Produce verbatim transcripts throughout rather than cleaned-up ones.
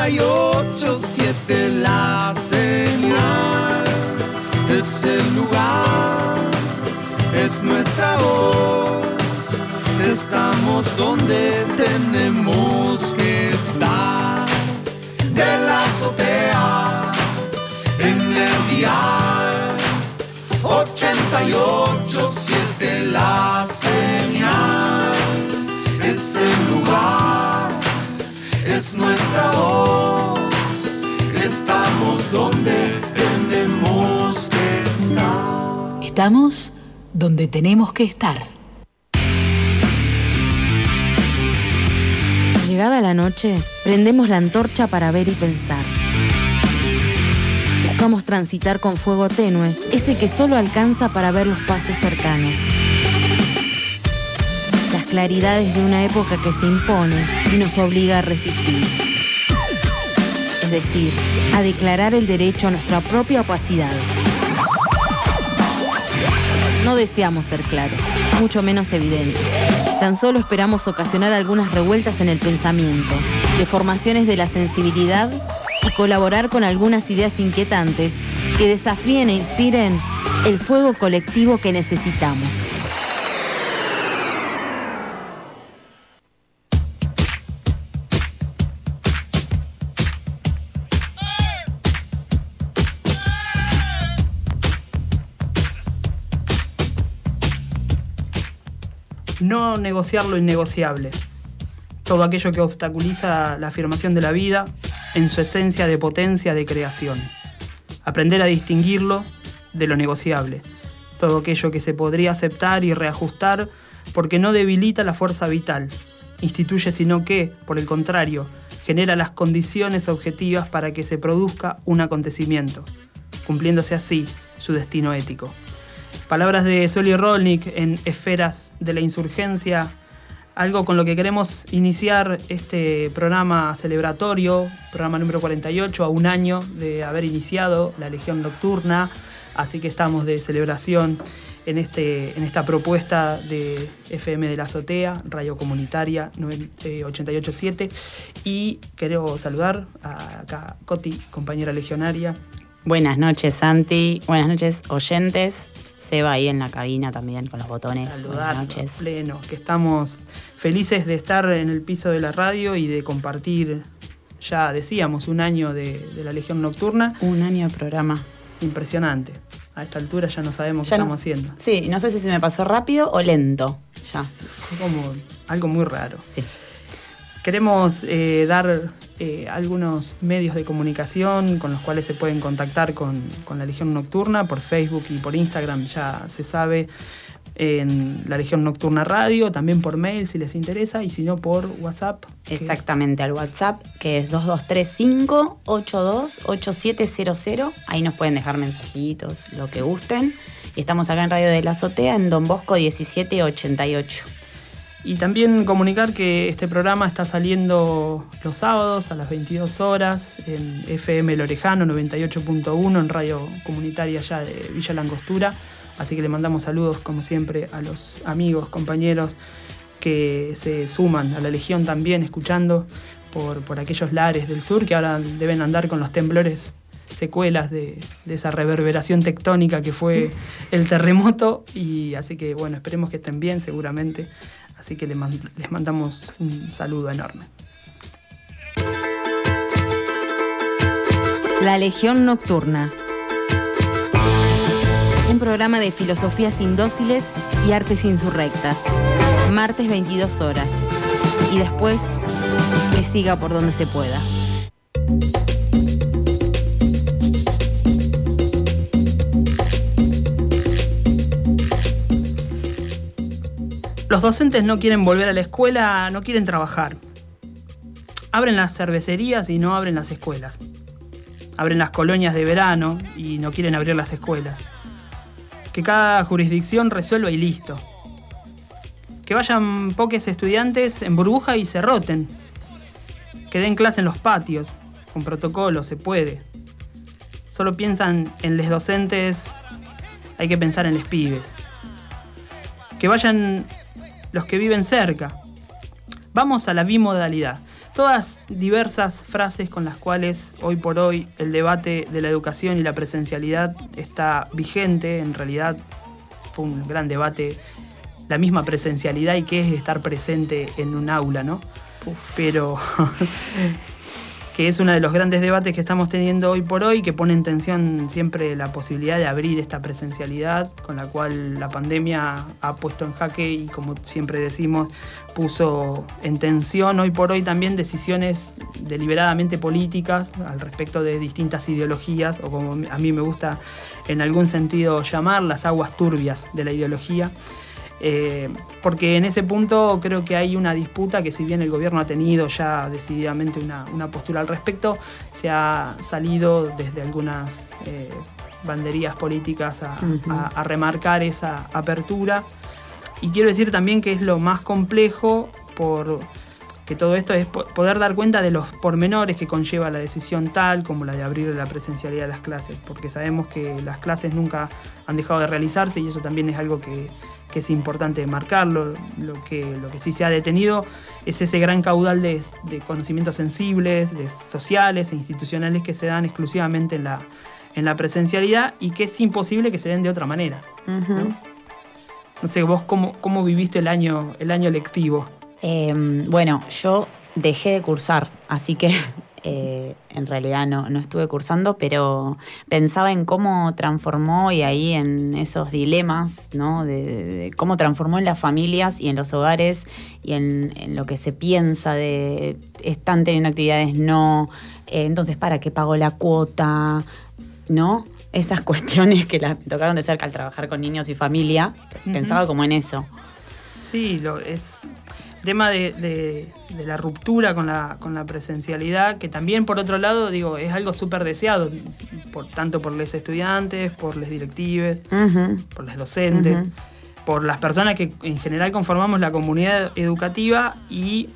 ochenta y ocho siete la señal. Es el lugar, es nuestra voz. Estamos donde tenemos que estar. De la azotea en el dial ochenta y ocho siete la señal. Es el lugar, es nuestra voz. Estamos donde tenemos que estar. Estamos donde tenemos que estar. Llegada la noche, prendemos la antorcha para ver y pensar. Buscamos transitar con fuego tenue, ese que solo alcanza para ver los pasos cercanos. Las claridades de una época que se impone y nos obliga a resistir. Es decir, a declarar el derecho a nuestra propia opacidad. No deseamos ser claros, mucho menos evidentes. Tan solo esperamos ocasionar algunas revueltas en el pensamiento, deformaciones de la sensibilidad y colaborar con algunas ideas inquietantes que desafíen e inspiren el fuego colectivo que necesitamos. No negociar lo innegociable. Todo aquello que obstaculiza la afirmación de la vida en su esencia de potencia de creación. Aprender a distinguirlo de lo negociable. Todo aquello que se podría aceptar y reajustar porque no debilita la fuerza vital, instituye, sino que, por el contrario, genera las condiciones objetivas para que se produzca un acontecimiento, cumpliéndose así su destino ético. Palabras de Scioli Rolnik en Esferas de la Insurgencia, algo con lo que queremos iniciar este programa celebratorio, programa número cuarenta y ocho, a un año de haber iniciado la Legión Nocturna, así que estamos de celebración en, este, en esta propuesta de F M de la Azotea, Radio Comunitaria ochenta y ocho siete, y quiero saludar a acá Coti, compañera legionaria. Buenas noches, Santi, buenas noches, oyentes. Seba ahí en la cabina también con los botones. Saludar a pleno, que estamos felices de estar en el piso de la radio y de compartir, ya decíamos, un año de, de la Legión Nocturna. Un año de programa. Impresionante. A esta altura ya no sabemos ya qué no, estamos haciendo. Sí, no sé si se me pasó rápido o lento. Ya. Fue como algo muy raro. Sí. Queremos eh, dar eh, algunos medios de comunicación con los cuales se pueden contactar con, con la Legión Nocturna, por Facebook y por Instagram, ya se sabe, en la Legión Nocturna Radio, también por mail si les interesa, y si no por WhatsApp. Exactamente, al WhatsApp, que es dos dos tres cinco, ocho dos ocho siete cero cero. Ahí nos pueden dejar mensajitos, lo que gusten. Y estamos acá en Radio de la Azotea, en Don Bosco diecisiete ochenta y ocho. Y también comunicar que este programa está saliendo los sábados a las veintidós horas en F M Lorejano noventa y ocho punto uno, en Radio Comunitaria allá de Villa Langostura. Así que le mandamos saludos, como siempre, a los amigos, compañeros que se suman a la Legión también, escuchando por, por aquellos lares del sur que ahora deben andar con los temblores, secuelas de, de esa reverberación tectónica que fue el terremoto. Y así que, bueno, esperemos que estén bien, seguramente. Así que les mandamos un saludo enorme. La Legión Nocturna. Un programa de filosofías indóciles y artes insurrectas. Martes veintidós horas. Y después, que siga por donde se pueda. Los docentes no quieren volver a la escuela, no quieren trabajar. Abren las cervecerías y no abren las escuelas. Abren las colonias de verano y no quieren abrir las escuelas. Que cada jurisdicción resuelva y listo. Que vayan pocos estudiantes en burbuja y se roten. Que den clase en los patios, con protocolo, se puede. Solo piensan en les docentes, hay que pensar en les pibes. Que vayan los que viven cerca. Vamos a la bimodalidad. todas diversas frases con las cuales hoy por hoy el debate de la educación y la presencialidad está vigente. En realidad fue un gran debate la misma presencialidad y qué es estar presente en un aula, ¿no? Uf. Pero que es uno de los grandes debates que estamos teniendo hoy por hoy, que pone en tensión siempre la posibilidad de abrir esta presencialidad, con la cual la pandemia ha puesto en jaque y, como siempre decimos, puso en tensión hoy por hoy también decisiones deliberadamente políticas al respecto de distintas ideologías, o como a mí me gusta en algún sentido llamar, las aguas turbias de la ideología. Eh, porque en ese punto creo que hay una disputa que, si bien el gobierno ha tenido ya decididamente una, una postura al respecto, se ha salido desde algunas eh, banderías políticas a, uh-huh. a, a remarcar esa apertura. Y quiero decir también que es lo más complejo, por que todo esto es poder dar cuenta de los pormenores que conlleva la decisión tal como la de abrir la presencialidad de las clases, porque sabemos que las clases nunca han dejado de realizarse, y eso también es algo que que es importante marcarlo. Lo que, lo que sí se ha detenido es ese gran caudal de, de conocimientos sensibles, de sociales e institucionales que se dan exclusivamente en la, en la presencialidad, y que es imposible que se den de otra manera. Uh-huh. ¿no? No sé, vos cómo, cómo viviste el año, el año lectivo. Eh, bueno, yo dejé de cursar, así que eh, en realidad no, no estuve cursando, pero pensaba en cómo transformó, y ahí en esos dilemas, ¿no? De, de, de cómo transformó en las familias y en los hogares, y en, en lo que se piensa de están teniendo actividades, no, eh, entonces ¿para qué pagó la cuota? ¿No? Esas cuestiones que las, me tocaron de cerca al trabajar con niños y familia, uh-huh. pensaba como en eso. Sí, lo es... tema de, de, de la ruptura con la, con la presencialidad, que también, por otro lado, digo, es algo súper deseado, por, tanto por los estudiantes, por los directivos, uh-huh. por los docentes, uh-huh. por las personas que en general conformamos la comunidad educativa. Y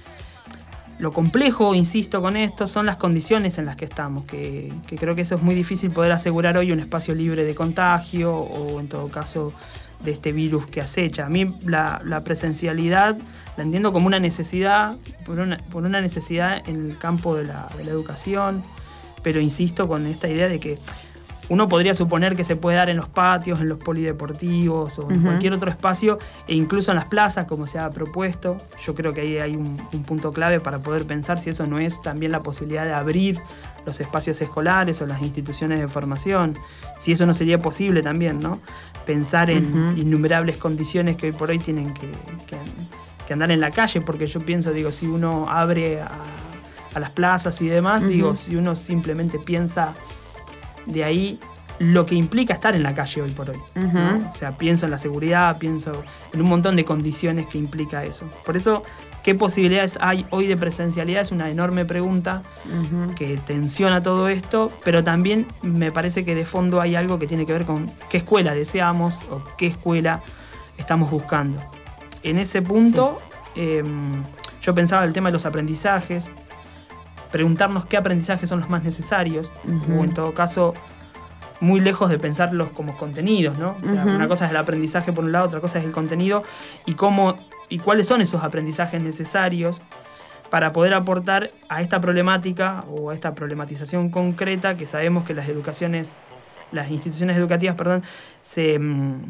lo complejo, insisto con esto, son las condiciones en las que estamos, que, que creo que eso es muy difícil poder asegurar hoy un espacio libre de contagio, o en todo caso de este virus que acecha. A mí la, la presencialidad la entiendo como una necesidad, por una, por una necesidad en el campo de la, de la educación, pero insisto con esta idea de que uno podría suponer que se puede dar en los patios, en los polideportivos o en uh-huh. cualquier otro espacio, e incluso en las plazas, como se ha propuesto. Yo creo que ahí hay un, un punto clave para poder pensar si eso no es también la posibilidad de abrir los espacios escolares o las instituciones de formación, si eso no sería posible también, ¿no? Pensar en uh-huh. innumerables condiciones que hoy por hoy tienen que, que, que andar en la calle, porque yo pienso, digo, si uno abre a, a las plazas y demás, uh-huh. digo, si uno simplemente piensa de ahí lo que implica estar en la calle hoy por hoy, uh-huh. ¿no? O sea, pienso en la seguridad, pienso en un montón de condiciones que implica eso. Por eso, ¿qué posibilidades hay hoy de presencialidad? Es una enorme pregunta uh-huh. que tensiona todo esto, pero también me parece que de fondo hay algo que tiene que ver con qué escuela deseamos o qué escuela estamos buscando. En ese punto, sí. eh, yo pensaba el tema de los aprendizajes, preguntarnos qué aprendizajes son los más necesarios, uh-huh. o en todo caso, muy lejos de pensarlos como contenidos, ¿no? O sea, uh-huh. una cosa es el aprendizaje por un lado, otra cosa es el contenido, y cómo y cuáles son esos aprendizajes necesarios para poder aportar a esta problemática o a esta problematización concreta que sabemos que las educaciones, las instituciones educativas, perdón, se,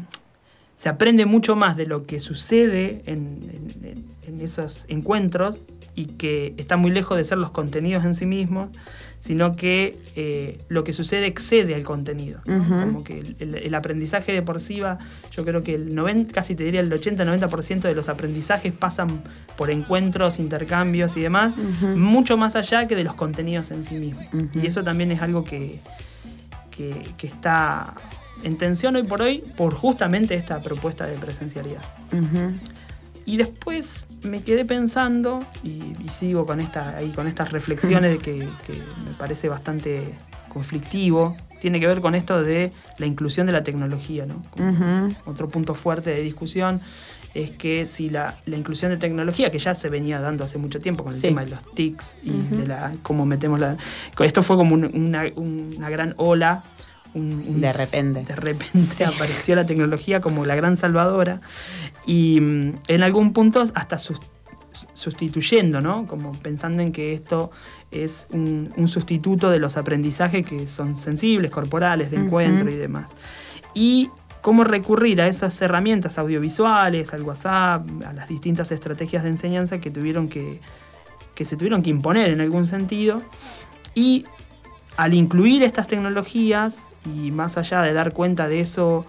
se aprende mucho más de lo que sucede en, en, en esos encuentros, y que está muy lejos de ser los contenidos en sí mismos, sino que eh, lo que sucede excede al contenido, ¿no? Uh-huh. Como que el, el, el aprendizaje de por sí va, yo creo que el noventa, casi te diría el ochenta noventa por ciento de los aprendizajes pasan por encuentros, intercambios y demás, uh-huh. mucho más allá que de los contenidos en sí mismos. Uh-huh. Y eso también es algo que, que, que está en tensión hoy por hoy por justamente esta propuesta de presencialidad. Uh-huh. Y después me quedé pensando, y, y sigo con, esta, ahí, con estas reflexiones de que, que me parece bastante conflictivo. Tiene que ver con esto de la inclusión de la tecnología, ¿no? Como uh-huh. otro punto fuerte de discusión es que si la, la inclusión de tecnología, que ya se venía dando hace mucho tiempo con el sí. tema de los tics y uh-huh. de la cómo metemos la... Esto fue como un, una, una gran ola. Un, un, de repente. De repente sí. apareció la tecnología como la gran salvadora, y en algún punto hasta sus, sustituyendo, ¿no? Como pensando en que esto es un, un sustituto de los aprendizajes que son sensibles, corporales, de encuentro uh-huh. y demás. Y cómo recurrir a esas herramientas audiovisuales, al WhatsApp, a las distintas estrategias de enseñanza que tuvieron que, que se tuvieron que imponer en algún sentido. Y al incluir estas tecnologías, y más allá de dar cuenta de eso,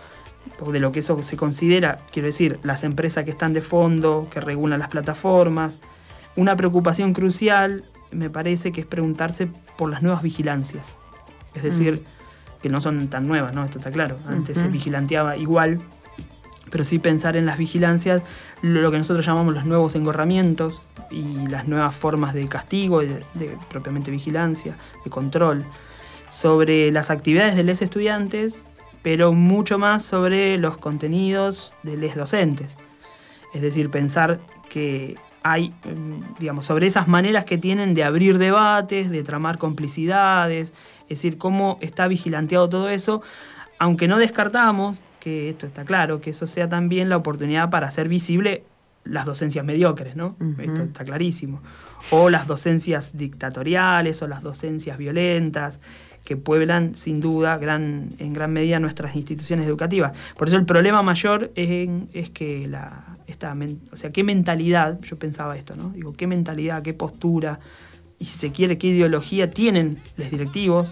o de lo que eso se considera, quiero decir, las empresas que están de fondo, que regulan las plataformas, una preocupación crucial me parece que es preguntarse por las nuevas vigilancias. Es decir, mm. que no son tan nuevas, ¿no? Esto está claro. Antes uh-huh. se vigilanteaba igual, pero sí pensar en las vigilancias, lo que nosotros llamamos los nuevos engorramientos y las nuevas formas de castigo, de, de propiamente vigilancia, de control, sobre las actividades de los estudiantes, pero mucho más sobre los contenidos de los docentes. Es decir, pensar que hay, digamos, sobre esas maneras que tienen de abrir debates, de tramar complicidades, es decir, cómo está vigilanteado todo eso, aunque no descartamos, que esto está claro, que eso sea también la oportunidad para hacer visible las docencias mediocres, ¿no? Uh-huh. Esto está clarísimo. O las docencias dictatoriales, o las docencias violentas, que pueblan sin duda gran, en gran medida nuestras instituciones educativas. Por eso el problema mayor es, es que la, esta, o sea, qué mentalidad, yo pensaba esto, ¿no? Digo, qué mentalidad, qué postura, y si se quiere, qué ideología tienen los directivos,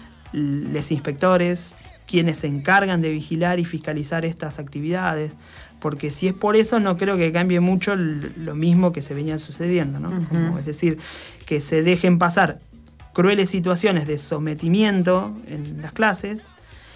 los inspectores, quienes se encargan de vigilar y fiscalizar estas actividades, porque si es por eso no creo que cambie mucho lo mismo que se venía sucediendo, ¿no? Uh-huh. Como, es decir, que se dejen pasar crueles situaciones de sometimiento en las clases,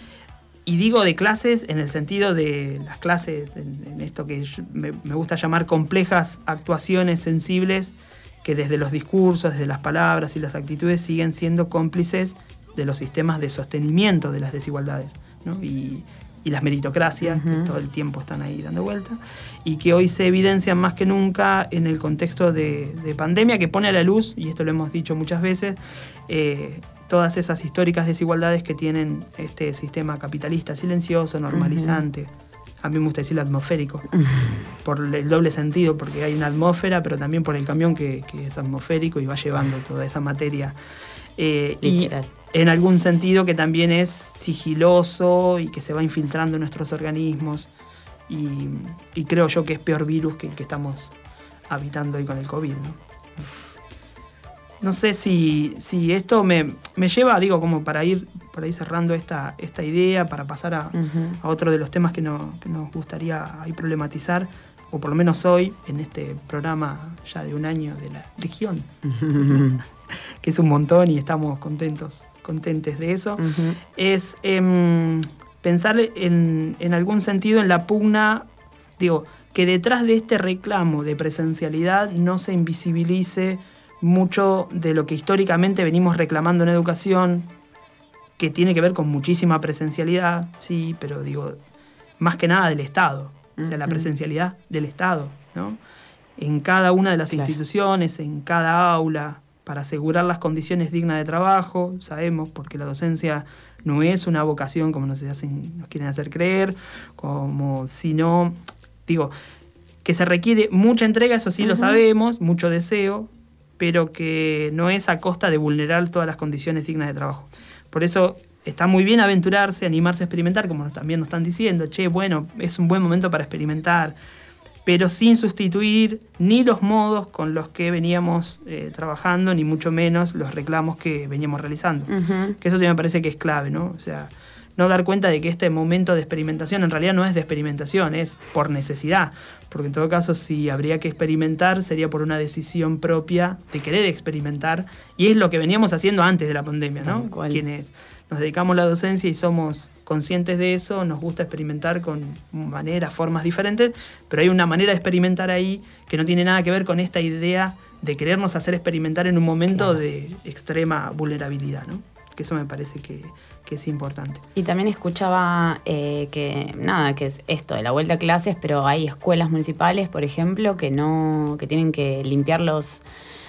y digo de clases en el sentido de las clases, en, en esto que me, me gusta llamar complejas actuaciones sensibles, que desde los discursos, desde las palabras y las actitudes siguen siendo cómplices de los sistemas de sostenimiento de las desigualdades, ¿no? y, y las meritocracias, uh-huh. que todo el tiempo están ahí dando vuelta, y que hoy se evidencian más que nunca en el contexto de, de pandemia, que pone a la luz, y esto lo hemos dicho muchas veces, eh, todas esas históricas desigualdades que tienen este sistema capitalista silencioso, normalizante. Uh-huh. A mí me gusta decir atmosférico, uh-huh. por el doble sentido, porque hay una atmósfera, pero también por el camión que, que es atmosférico y va llevando toda esa materia. Eh, y en algún sentido que también es sigiloso y que se va infiltrando en nuestros organismos, y, y creo yo que es peor virus que el que estamos habitando hoy con el COVID, ¿no? No sé si, si esto me, me lleva, digo, como para ir, para ir cerrando esta, esta idea, para pasar a, uh-huh. a otro de los temas que, no, que nos gustaría ahí problematizar, o por lo menos hoy, en este programa ya de un año de la Legión, uh-huh. que es un montón y estamos contentos, contentes de eso, uh-huh. es eh, pensar en, en algún sentido en la pugna, digo, que detrás de este reclamo de presencialidad no se invisibilice mucho de lo que históricamente venimos reclamando en educación, que tiene que ver con muchísima presencialidad, sí, pero digo, más que nada del Estado, uh-huh. o sea, la presencialidad del Estado, ¿no? En cada una de las claro. instituciones, en cada aula, para asegurar las condiciones dignas de trabajo, sabemos, porque la docencia no es una vocación como nos hacen, nos quieren hacer creer, como sino, digo, que se requiere mucha entrega, eso sí uh-huh. lo sabemos, mucho deseo, pero que no es a costa de vulnerar todas las condiciones dignas de trabajo. Por eso está muy bien aventurarse, animarse a experimentar, como también nos están diciendo, che, bueno, es un buen momento para experimentar, pero sin sustituir ni los modos con los que veníamos eh, trabajando, ni mucho menos los reclamos que veníamos realizando. Uh-huh. Que eso sí me parece que es clave, ¿no? O sea, no dar cuenta de que este momento de experimentación en realidad no es de experimentación, es por necesidad. Porque en todo caso, si habría que experimentar, sería por una decisión propia de querer experimentar. Y es lo que veníamos haciendo antes de la pandemia, ¿no? Quienes nos dedicamos a la docencia y somos conscientes de eso, nos gusta experimentar con maneras, formas diferentes, pero hay una manera de experimentar ahí que no tiene nada que ver con esta idea de querernos hacer experimentar en un momento claro. de extrema vulnerabilidad, ¿no? Que eso me parece que... que es importante. Y también escuchaba eh, que, nada, que es esto de la vuelta a clases, pero hay escuelas municipales, por ejemplo, que no, que tienen que limpiar los,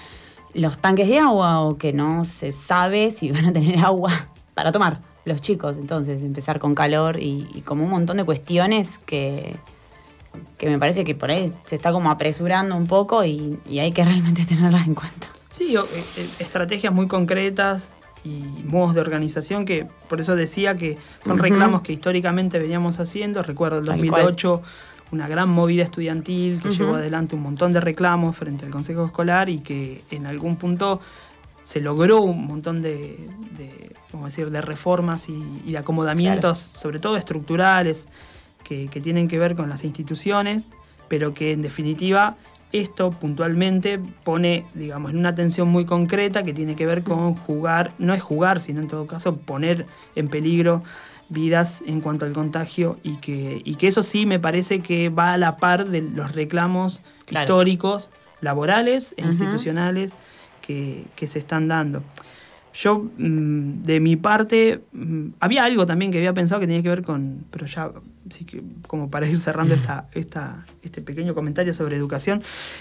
los tanques de agua, o que no se sabe si van a tener agua para tomar los chicos. Entonces, empezar con calor y, y como un montón de cuestiones que, que me parece que por ahí se está como apresurando un poco y, y hay que realmente tenerlas en cuenta. Sí, o, eh, estrategias muy concretas y modos de organización que, por eso decía que son uh-huh. reclamos que históricamente veníamos haciendo. Recuerdo el dos mil ocho, una gran movida estudiantil que uh-huh. llevó adelante un montón de reclamos frente al Consejo Escolar y que en algún punto se logró un montón de, de, vamos a decir, de reformas y, y de acomodamientos, claro. sobre todo estructurales, que, que tienen que ver con las instituciones, pero que en definitiva esto puntualmente pone, digamos, en una tensión muy concreta que tiene que ver con jugar, no es jugar, sino en todo caso poner en peligro vidas en cuanto al contagio y que, y que eso sí me parece que va a la par de los reclamos claro. históricos, laborales e uh-huh. institucionales que, que se están dando. Yo, de mi parte, había algo también que había pensado que tenía que ver con, pero ya, sí que como para ir cerrando esta, esta, este pequeño comentario sobre educación,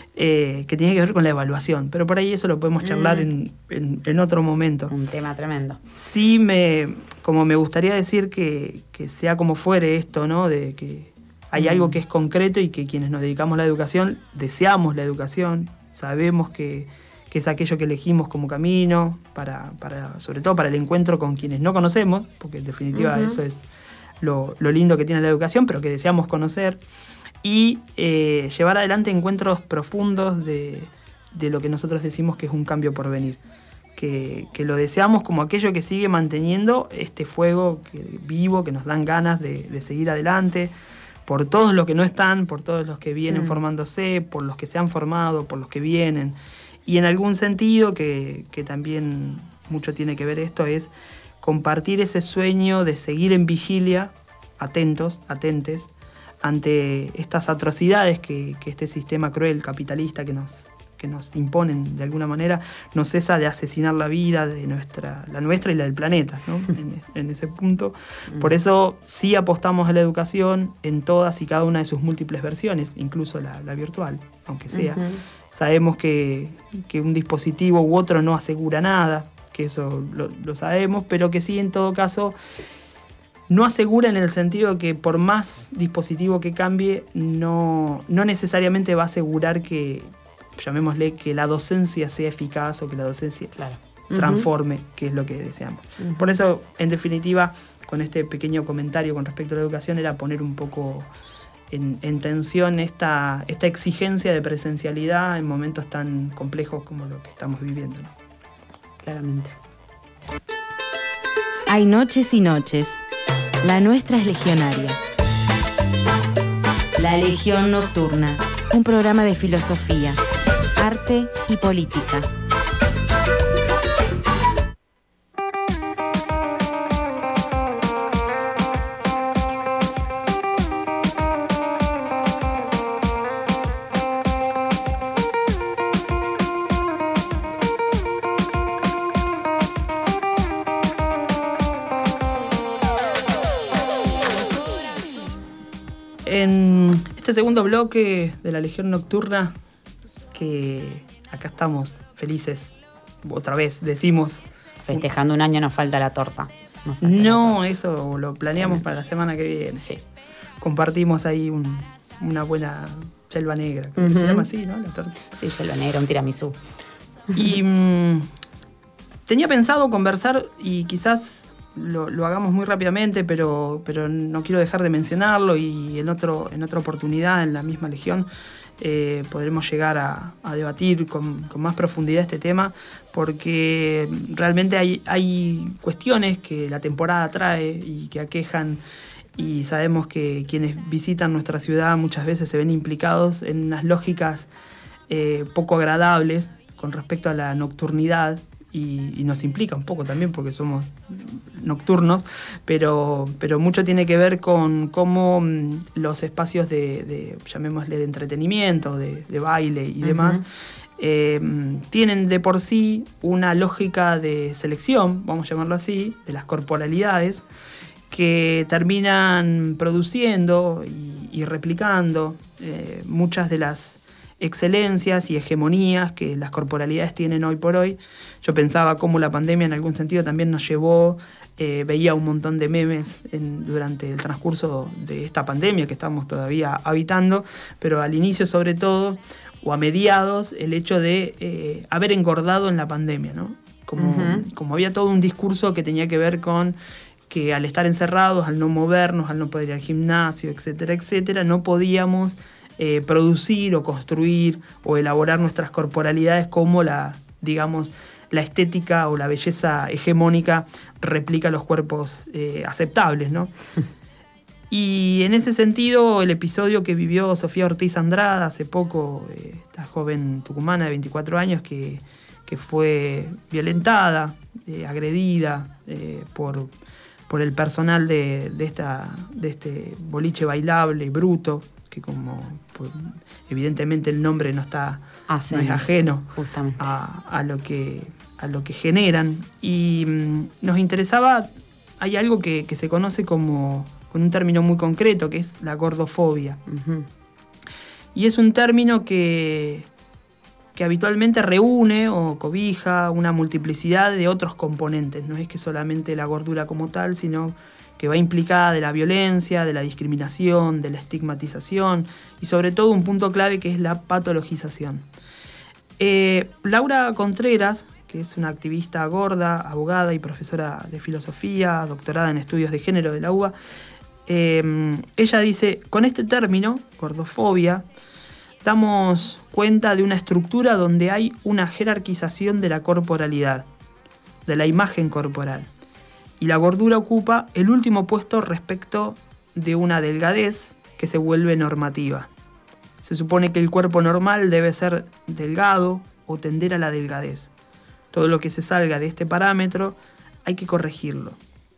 eh, que tenía que ver con la evaluación, pero por ahí eso lo podemos charlar mm. en, en, en otro momento. Un tema tremendo. Sí, me, como me gustaría decir que, que sea como fuere esto, ¿no? De que hay mm. algo que es concreto y que quienes nos dedicamos a la educación deseamos la educación, sabemos que que es aquello que elegimos como camino, para, para, sobre todo para el encuentro con quienes no conocemos, porque en definitiva uh-huh. eso es lo, lo lindo que tiene la educación, pero que deseamos conocer, y eh, llevar adelante encuentros profundos de, de lo que nosotros decimos que es un cambio por venir, que, que lo deseamos como aquello que sigue manteniendo este fuego que, vivo, que nos dan ganas de, de seguir adelante, por todos los que no están, por todos los que vienen uh-huh. formándose, por los que se han formado, por los que vienen. Y en algún sentido, que, que también mucho tiene que ver esto, es compartir ese sueño de seguir en vigilia, atentos, atentes, ante estas atrocidades que, que este sistema cruel, capitalista, que nos, que nos imponen de alguna manera, no cesa de asesinar la vida de nuestra, la nuestra y la del planeta, ¿no? en, en ese punto. Por eso sí apostamos a la educación en todas y cada una de sus múltiples versiones, incluso la, la virtual, aunque sea. Uh-huh. Sabemos que, que un dispositivo u otro no asegura nada, que eso lo, lo sabemos, pero que sí, en todo caso, no asegura en el sentido de que por más dispositivo que cambie, no, no necesariamente va a asegurar que, llamémosle, que la docencia sea eficaz o que la docencia claro. transforme, uh-huh. que es lo que deseamos. Uh-huh. Por eso, en definitiva, con este pequeño comentario con respecto a la educación, era poner un poco En, en tensión esta, esta exigencia de presencialidad en momentos tan complejos como lo que estamos viviendo, ¿no? Claramente. Hay noches y noches. La nuestra es legionaria. La Legión Nocturna, un programa de filosofía, arte y política. En este segundo bloque de la Legión Nocturna, que acá estamos felices, otra vez decimos... Festejando un año nos falta la torta. Nos falta no, la torta. Eso lo planeamos para la semana que viene. Sí. Compartimos ahí un, una buena selva negra, que uh-huh. se llama así, ¿no? La torta. Sí, selva negra, un tiramisú. Y mmm, tenía pensado conversar y quizás... Lo, lo hagamos muy rápidamente, pero, pero no quiero dejar de mencionarlo y en, otro, en otra oportunidad, en la misma Legión, eh, podremos llegar a, a debatir con, con más profundidad este tema, porque realmente hay, hay cuestiones que la temporada trae y que aquejan, y sabemos que quienes visitan nuestra ciudad muchas veces se ven implicados en unas lógicas eh, poco agradables con respecto a la nocturnidad. Y, y nos implica un poco también porque somos nocturnos, pero, pero mucho tiene que ver con cómo los espacios de, de llamémosle, de entretenimiento, de, de baile y uh-huh. demás, eh, tienen de por sí una lógica de selección, vamos a llamarlo así, de las corporalidades, que terminan produciendo y, y replicando eh, muchas de las excelencias y hegemonías que las corporalidades tienen hoy por hoy. Yo pensaba cómo la pandemia en algún sentido también nos llevó, eh, veía un montón de memes en, durante el transcurso de esta pandemia que estamos todavía habitando, pero al inicio sobre todo, o a mediados, el hecho de eh, haber engordado en la pandemia, ¿no? Como, uh-huh. como había todo un discurso que tenía que ver con que al estar encerrados, al no movernos, al no poder ir al gimnasio, etcétera, etcétera, no podíamos eh, producir o construir o elaborar nuestras corporalidades como la, digamos, la estética o la belleza hegemónica replica los cuerpos eh, aceptables, ¿no? Y en ese sentido, el episodio que vivió Sofía Ortiz Andrada hace poco, eh, esta joven tucumana de veinticuatro años que, que fue violentada, eh, agredida eh, por, por el personal de, de, esta, de este boliche bailable, Bruto, que como pues, evidentemente el nombre no está ah, sí, no es ajeno justamente. A, a, lo que, a lo que generan. Y mm, nos interesaba, hay algo que, que se conoce como, con un término muy concreto, que es la gordofobia. Uh-huh. Y es un término que, que habitualmente reúne o cobija una multiplicidad de otros componentes. No es que solamente la gordura como tal, sino que va implicada de la violencia, de la discriminación, de la estigmatización y sobre todo un punto clave que es la patologización. Eh, Laura Contreras, que es una activista gorda, abogada y profesora de filosofía, doctorada en estudios de género de la U B A, eh, ella dice, con este término, gordofobia, damos cuenta de una estructura donde hay una jerarquización de la corporalidad, de la imagen corporal. Y la gordura ocupa el último puesto respecto de una delgadez que se vuelve normativa. Se supone que el cuerpo normal debe ser delgado o tender a la delgadez. Todo lo que se salga de este parámetro hay que corregirlo.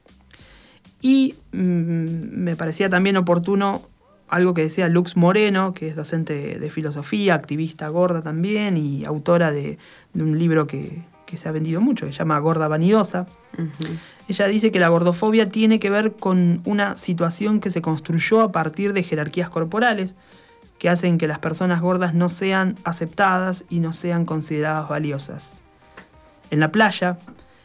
Y mmm, me parecía también oportuno algo que decía Lux Moreno, que es docente de filosofía, activista gorda también y autora de, de un libro que, que se ha vendido mucho, que se llama Gorda Vanidosa. Uh-huh. Ella dice que la gordofobia tiene que ver con una situación que se construyó a partir de jerarquías corporales que hacen que las personas gordas no sean aceptadas y no sean consideradas valiosas. En la playa,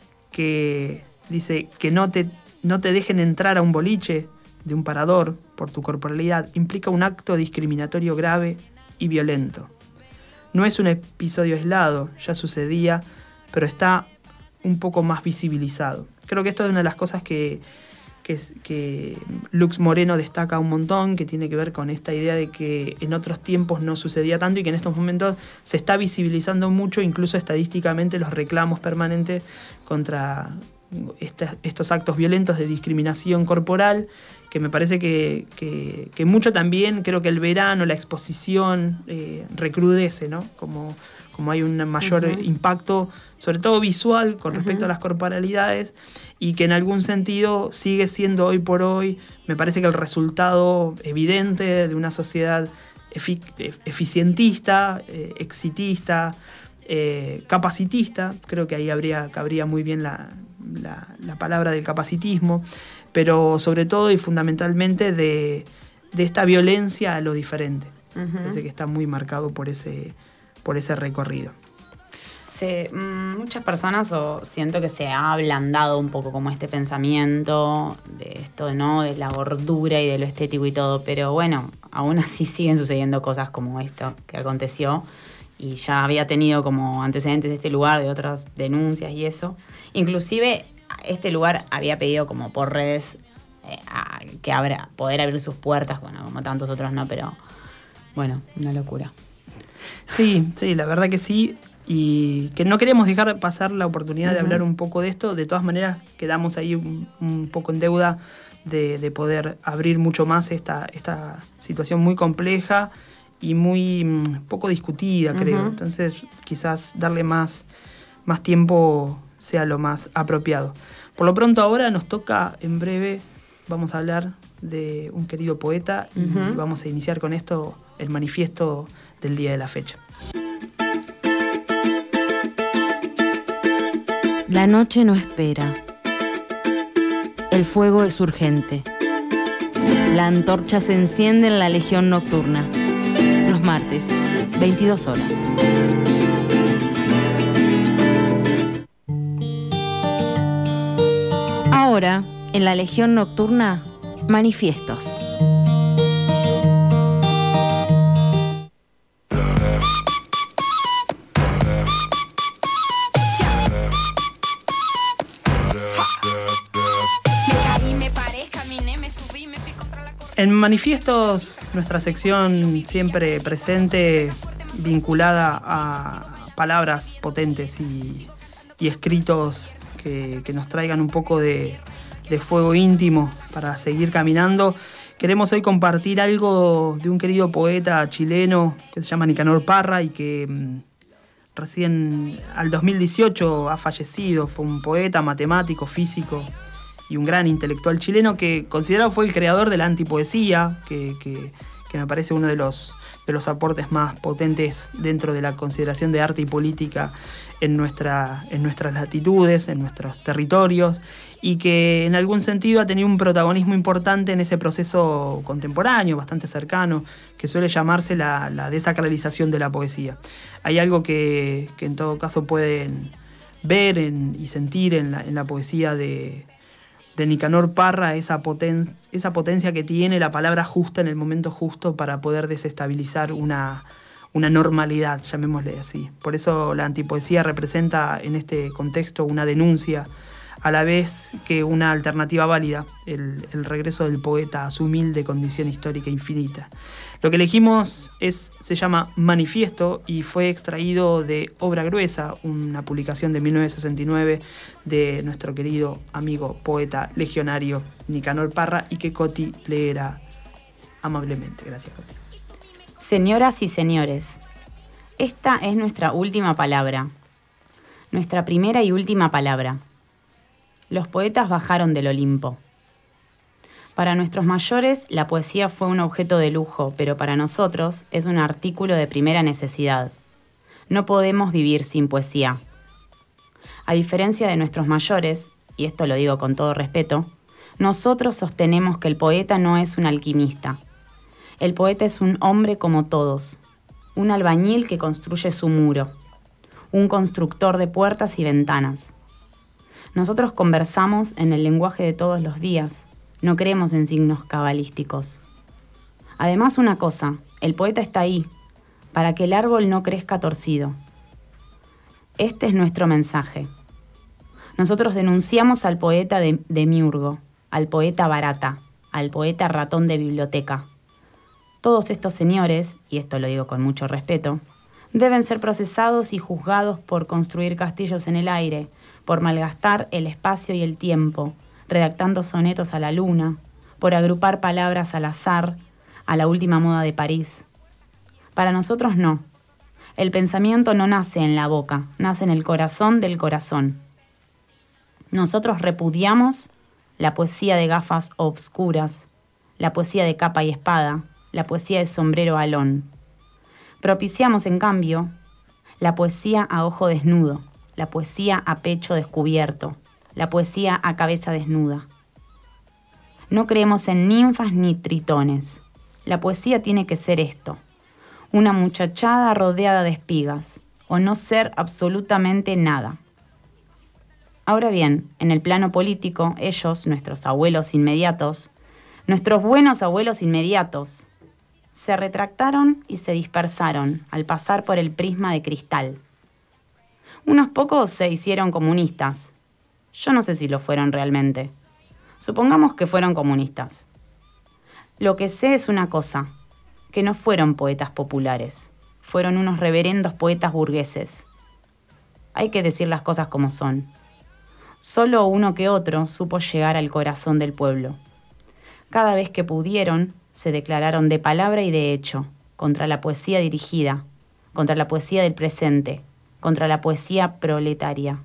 que dice que no te, no te dejen entrar a un boliche de un parador por tu corporalidad implica un acto discriminatorio grave y violento. No es un episodio aislado, ya sucedía, pero está un poco más visibilizado. Creo que esto es una de las cosas que, que, que Lux Moreno destaca un montón, que tiene que ver con esta idea de que en otros tiempos no sucedía tanto y que en estos momentos se está visibilizando mucho, incluso estadísticamente, los reclamos permanentes contra esta, estos actos violentos de discriminación corporal, que me parece que, que, que mucho también, creo que el verano, la exposición eh, recrudece, ¿no? Como, como hay un mayor uh-huh. impacto, sobre todo visual, con respecto uh-huh. a las corporalidades, y que en algún sentido sigue siendo hoy por hoy, me parece que el resultado evidente de una sociedad efic- eficientista, eh, exitista, eh, capacitista. Creo que ahí habría, cabría muy bien la, la, la palabra del capacitismo, pero sobre todo y fundamentalmente de, de esta violencia a lo diferente. Uh-huh. Parece que está muy marcado por ese, por ese recorrido. Se, muchas personas, o siento que se ha ablandado un poco como este pensamiento de esto, ¿no? De la gordura y de lo estético y todo, pero bueno, aún así siguen sucediendo cosas como esto que aconteció y ya había tenido como antecedentes este lugar de otras denuncias y eso. Inclusive este lugar había pedido como por redes eh, a, que abra, poder abrir sus puertas, bueno, como tantos otros no, pero bueno, una locura. Sí, sí, la verdad que sí. Y que no queremos dejar pasar la oportunidad uh-huh. de hablar un poco de esto. De todas maneras, quedamos ahí un, un poco en deuda de, de poder abrir mucho más esta, esta situación muy compleja y muy um, poco discutida, uh-huh. creo. Entonces, quizás darle más, más tiempo sea lo más apropiado. Por lo pronto, ahora nos toca, en breve, vamos a hablar de un querido poeta y uh-huh. vamos a iniciar con esto el manifiesto del día de la fecha. La noche no espera. El fuego es urgente. La antorcha se enciende en la legión nocturna. Los martes, veintidós horas. Ahora, en la Legión Nocturna, manifiestos. En Manifiestos, nuestra sección siempre presente, vinculada a palabras potentes y, y escritos que, que nos traigan un poco de, de fuego íntimo para seguir caminando. Queremos hoy compartir algo de un querido poeta chileno que se llama Nicanor Parra y que mmm, recién al dos mil dieciocho ha fallecido. Fue un poeta, matemático, físico y un gran intelectual chileno que considerado fue el creador de la antipoesía, que, que, que me parece uno de los, de los aportes más potentes dentro de la consideración de arte y política en, nuestra, en nuestras latitudes, en nuestros territorios, y que en algún sentido ha tenido un protagonismo importante en ese proceso contemporáneo, bastante cercano, que suele llamarse la, la desacralización de la poesía. Hay algo que, que en todo caso pueden ver en, y sentir en la, en la poesía de... de Nicanor Parra, esa, poten- esa potencia que tiene la palabra justa en el momento justo para poder desestabilizar una, una normalidad, llamémosle así. Por eso la antipoesía representa en este contexto una denuncia, a la vez que una alternativa válida, el, el regreso del poeta a su humilde condición histórica infinita. Lo que elegimos es, se llama Manifiesto y fue extraído de Obra Gruesa, una publicación de mil novecientos sesenta y nueve de nuestro querido amigo poeta legionario Nicanor Parra, y que Coti leerá amablemente. Gracias, Coti. Señoras y señores, esta es nuestra última palabra, nuestra primera y última palabra. Los poetas bajaron del Olimpo. Para nuestros mayores, la poesía fue un objeto de lujo, pero para nosotros es un artículo de primera necesidad. No podemos vivir sin poesía. A diferencia de nuestros mayores, y esto lo digo con todo respeto, nosotros sostenemos que el poeta no es un alquimista. El poeta es un hombre como todos, un albañil que construye su muro, un constructor de puertas y ventanas. Nosotros conversamos en el lenguaje de todos los días, no creemos en signos cabalísticos. Además, una cosa, el poeta está ahí, para que el árbol no crezca torcido. Este es nuestro mensaje. Nosotros denunciamos al poeta de, de Miurgo, al poeta barata, al poeta ratón de biblioteca. Todos estos señores, y esto lo digo con mucho respeto, deben ser procesados y juzgados por construir castillos en el aire, por malgastar el espacio y el tiempo, redactando sonetos a la luna, por agrupar palabras al azar, a la última moda de París. Para nosotros no. El pensamiento no nace en la boca, nace en el corazón del corazón. Nosotros repudiamos la poesía de gafas obscuras, la poesía de capa y espada, la poesía de sombrero alón. Propiciamos, en cambio, la poesía a ojo desnudo, la poesía a pecho descubierto, la poesía a cabeza desnuda. No creemos en ninfas ni tritones. La poesía tiene que ser esto, una muchachada rodeada de espigas, o no ser absolutamente nada. Ahora bien, en el plano político, ellos, nuestros abuelos inmediatos, nuestros buenos abuelos inmediatos, se retractaron y se dispersaron al pasar por el prisma de cristal. Unos pocos se hicieron comunistas. Yo no sé si lo fueron realmente. Supongamos que fueron comunistas. Lo que sé es una cosa, que no fueron poetas populares. Fueron unos reverendos poetas burgueses. Hay que decir las cosas como son. Solo uno que otro supo llegar al corazón del pueblo. Cada vez que pudieron, se declararon de palabra y de hecho, contra la poesía dirigida, contra la poesía del presente, contra la poesía proletaria.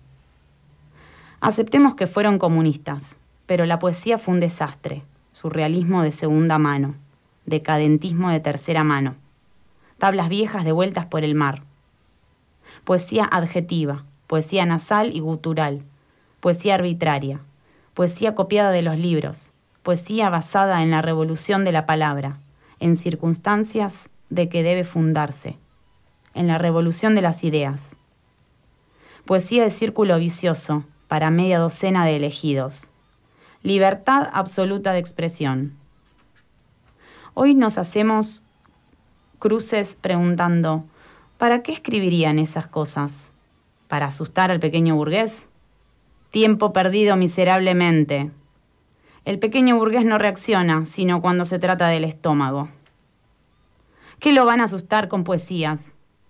Aceptemos que fueron comunistas, pero la poesía fue un desastre, surrealismo de segunda mano, decadentismo de tercera mano, tablas viejas devueltas por el mar. Poesía adjetiva, poesía nasal y gutural, poesía arbitraria, poesía copiada de los libros, poesía basada en la revolución de la palabra, en circunstancias de que debe fundarse, en la revolución de las ideas. Poesía de círculo vicioso para media docena de elegidos. Libertad absoluta de expresión. Hoy nos hacemos cruces preguntando, ¿para qué escribirían esas cosas? ¿Para asustar al pequeño burgués? Tiempo perdido miserablemente. El pequeño burgués no reacciona, sino cuando se trata del estómago. ¿Qué lo van a asustar con poesías?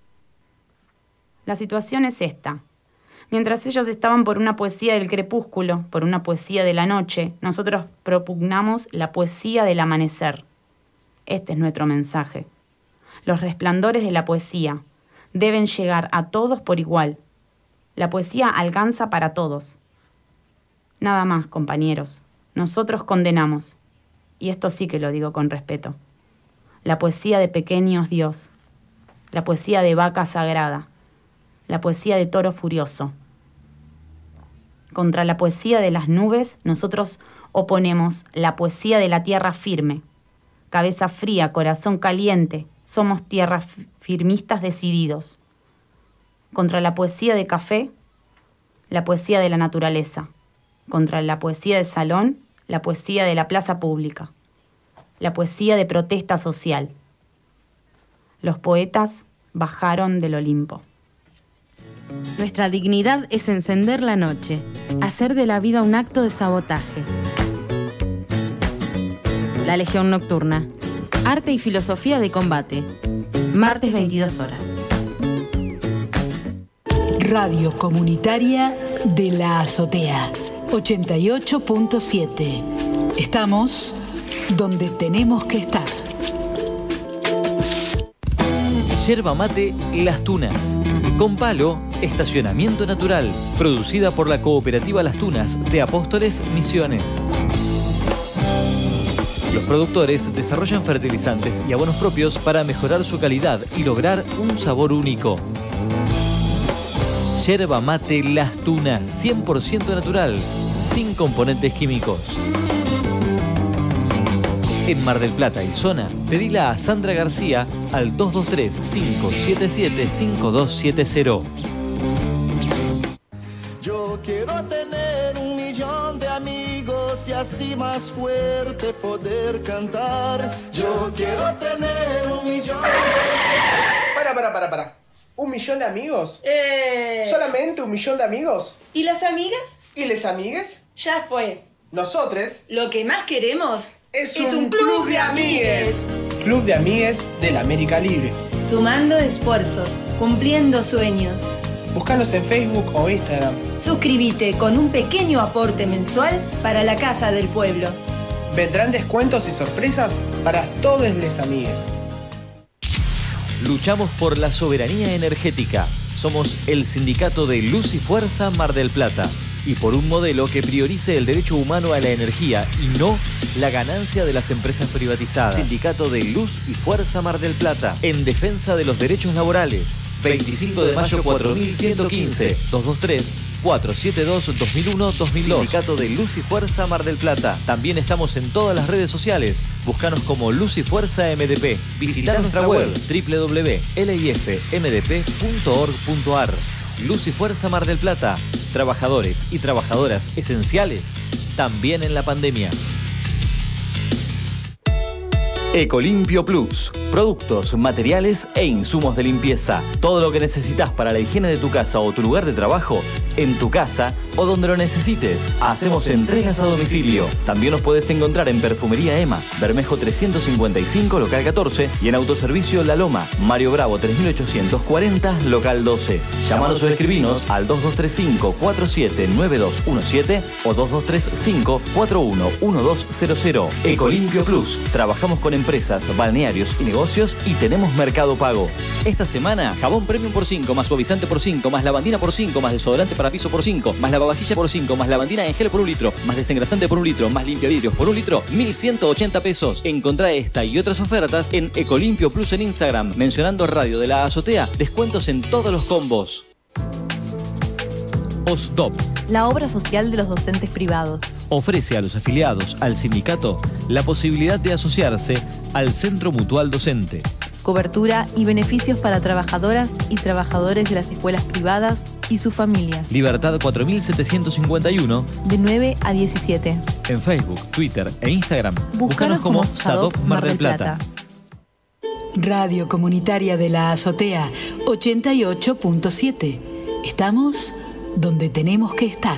La situación es esta. Mientras ellos estaban por una poesía del crepúsculo, por una poesía de la noche, nosotros propugnamos la poesía del amanecer. Este es nuestro mensaje. Los resplandores de la poesía deben llegar a todos por igual. La poesía alcanza para todos. Nada más, compañeros. Nosotros condenamos, y esto sí que lo digo con respeto, la poesía de pequeños Dios, la poesía de vaca sagrada, la poesía de toro furioso. Contra la poesía de las nubes, nosotros oponemos la poesía de la tierra firme. Cabeza fría, corazón caliente, somos tierra firmistas decididos. Contra la poesía de café, la poesía de la naturaleza. Contra la poesía de salón, la poesía de la plaza pública. La poesía de protesta social. Los poetas bajaron del Olimpo. Nuestra dignidad es encender la noche, hacer de la vida un acto de sabotaje. La Legión Nocturna. Arte y filosofía de combate. Martes veintidós horas. Radio Comunitaria de la Azotea. ochenta y ocho punto siete. Estamos donde tenemos que estar. Yerba mate Las Tunas. Con palo, estacionamiento natural. Producida por la Cooperativa Las Tunas de Apóstoles Misiones. Los productores desarrollan fertilizantes y abonos propios para mejorar su calidad y lograr un sabor único. Yerba mate Las Tunas, cien por ciento natural, sin componentes químicos. En Mar del Plata y zona, pedila a Sandra García al dos dos tres, cinco siete siete, cinco dos siete cero. Yo quiero tener un millón de amigos y así más fuerte poder cantar. Yo quiero tener un millón. Para, para, para, para. ¿Un millón de amigos? Eh... ¿Solamente un millón de amigos? ¿Y las amigas? ¿Y les amigues? Ya fue. Nosotros. Lo que más queremos es, es un, un club, club de amigues. Club de amigues de la América Libre. Sumando esfuerzos, cumpliendo sueños. Búscanos en Facebook o Instagram. Suscríbete con un pequeño aporte mensual para la Casa del Pueblo. Vendrán descuentos y sorpresas para todos los amigues. Luchamos por la soberanía energética. Somos el sindicato de Luz y Fuerza Mar del Plata. Y por un modelo que priorice el derecho humano a la energía y no la ganancia de las empresas privatizadas. Sindicato de Luz y Fuerza Mar del Plata. En defensa de los derechos laborales. veinticinco de mayo cuatro mil ciento quince, dos dos tres, cuatro siete dos, dos mil uno, dos mil dos. Sindicato de Luz y Fuerza Mar del Plata. También estamos en todas las redes sociales. Búscanos como Luz y Fuerza M D P. Visita nuestra web doble u doble u doble u punto l i f m d p punto org punto a r. Luz y Fuerza Mar del Plata. Trabajadores y trabajadoras esenciales también en la pandemia. Ecolimpio Plus. Productos, materiales e insumos de limpieza. Todo lo que necesitas para la higiene de tu casa o tu lugar de trabajo, en tu casa o donde lo necesites. Hacemos entregas a domicilio. También nos puedes encontrar en Perfumería Ema, Bermejo trescientos cincuenta y cinco, local catorce, y en Autoservicio La Loma, Mario Bravo tres mil ochocientos cuarenta, local doce. Llámanos o escribinos al dos dos tres cinco, cuatro siete nueve dos uno siete o dos dos tres cinco, cuatro uno uno dos cero cero. Ecolimpio Plus. Trabajamos con empresas, balnearios y negocios y tenemos Mercado Pago. Esta semana, jabón premium por cinco, más suavizante por cinco, más lavandina por cinco, más desodorante para piso por cinco, más lavavajilla por cinco, más lavandina en gel por un litro, más desengrasante por un litro, más limpiavidrios por un litro, mil ciento ochenta pesos. Encontrá esta y otras ofertas en Ecolimpio Plus en Instagram, mencionando Radio de la Azotea, descuentos en todos los combos. O S D O P, la obra social de los docentes privados, ofrece a los afiliados al sindicato la posibilidad de asociarse al Centro Mutual Docente. cobertura y beneficios para trabajadoras y trabajadores de las escuelas privadas y sus familias. Libertad cuatro mil setecientos cincuenta y uno. De nueve a diecisiete. En Facebook, Twitter e Instagram. Búscanos como SADOP Mar del Plata. Radio Comunitaria de la Azotea ochenta y ocho punto siete. Estamos donde tenemos que estar.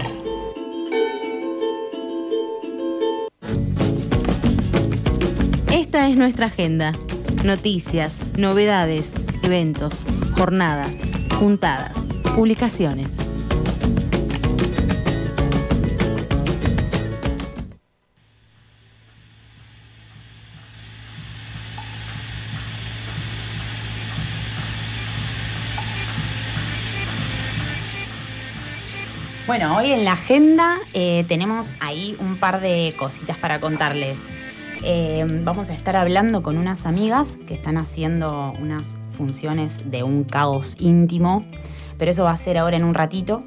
Esta es nuestra agenda. Noticias, novedades, eventos, jornadas, juntadas, publicaciones. Bueno, hoy en la agenda eh, tenemos ahí un par de cositas para contarles. Eh, vamos a estar hablando con unas amigas que están haciendo unas funciones de un caos íntimo, pero eso va a ser ahora en un ratito.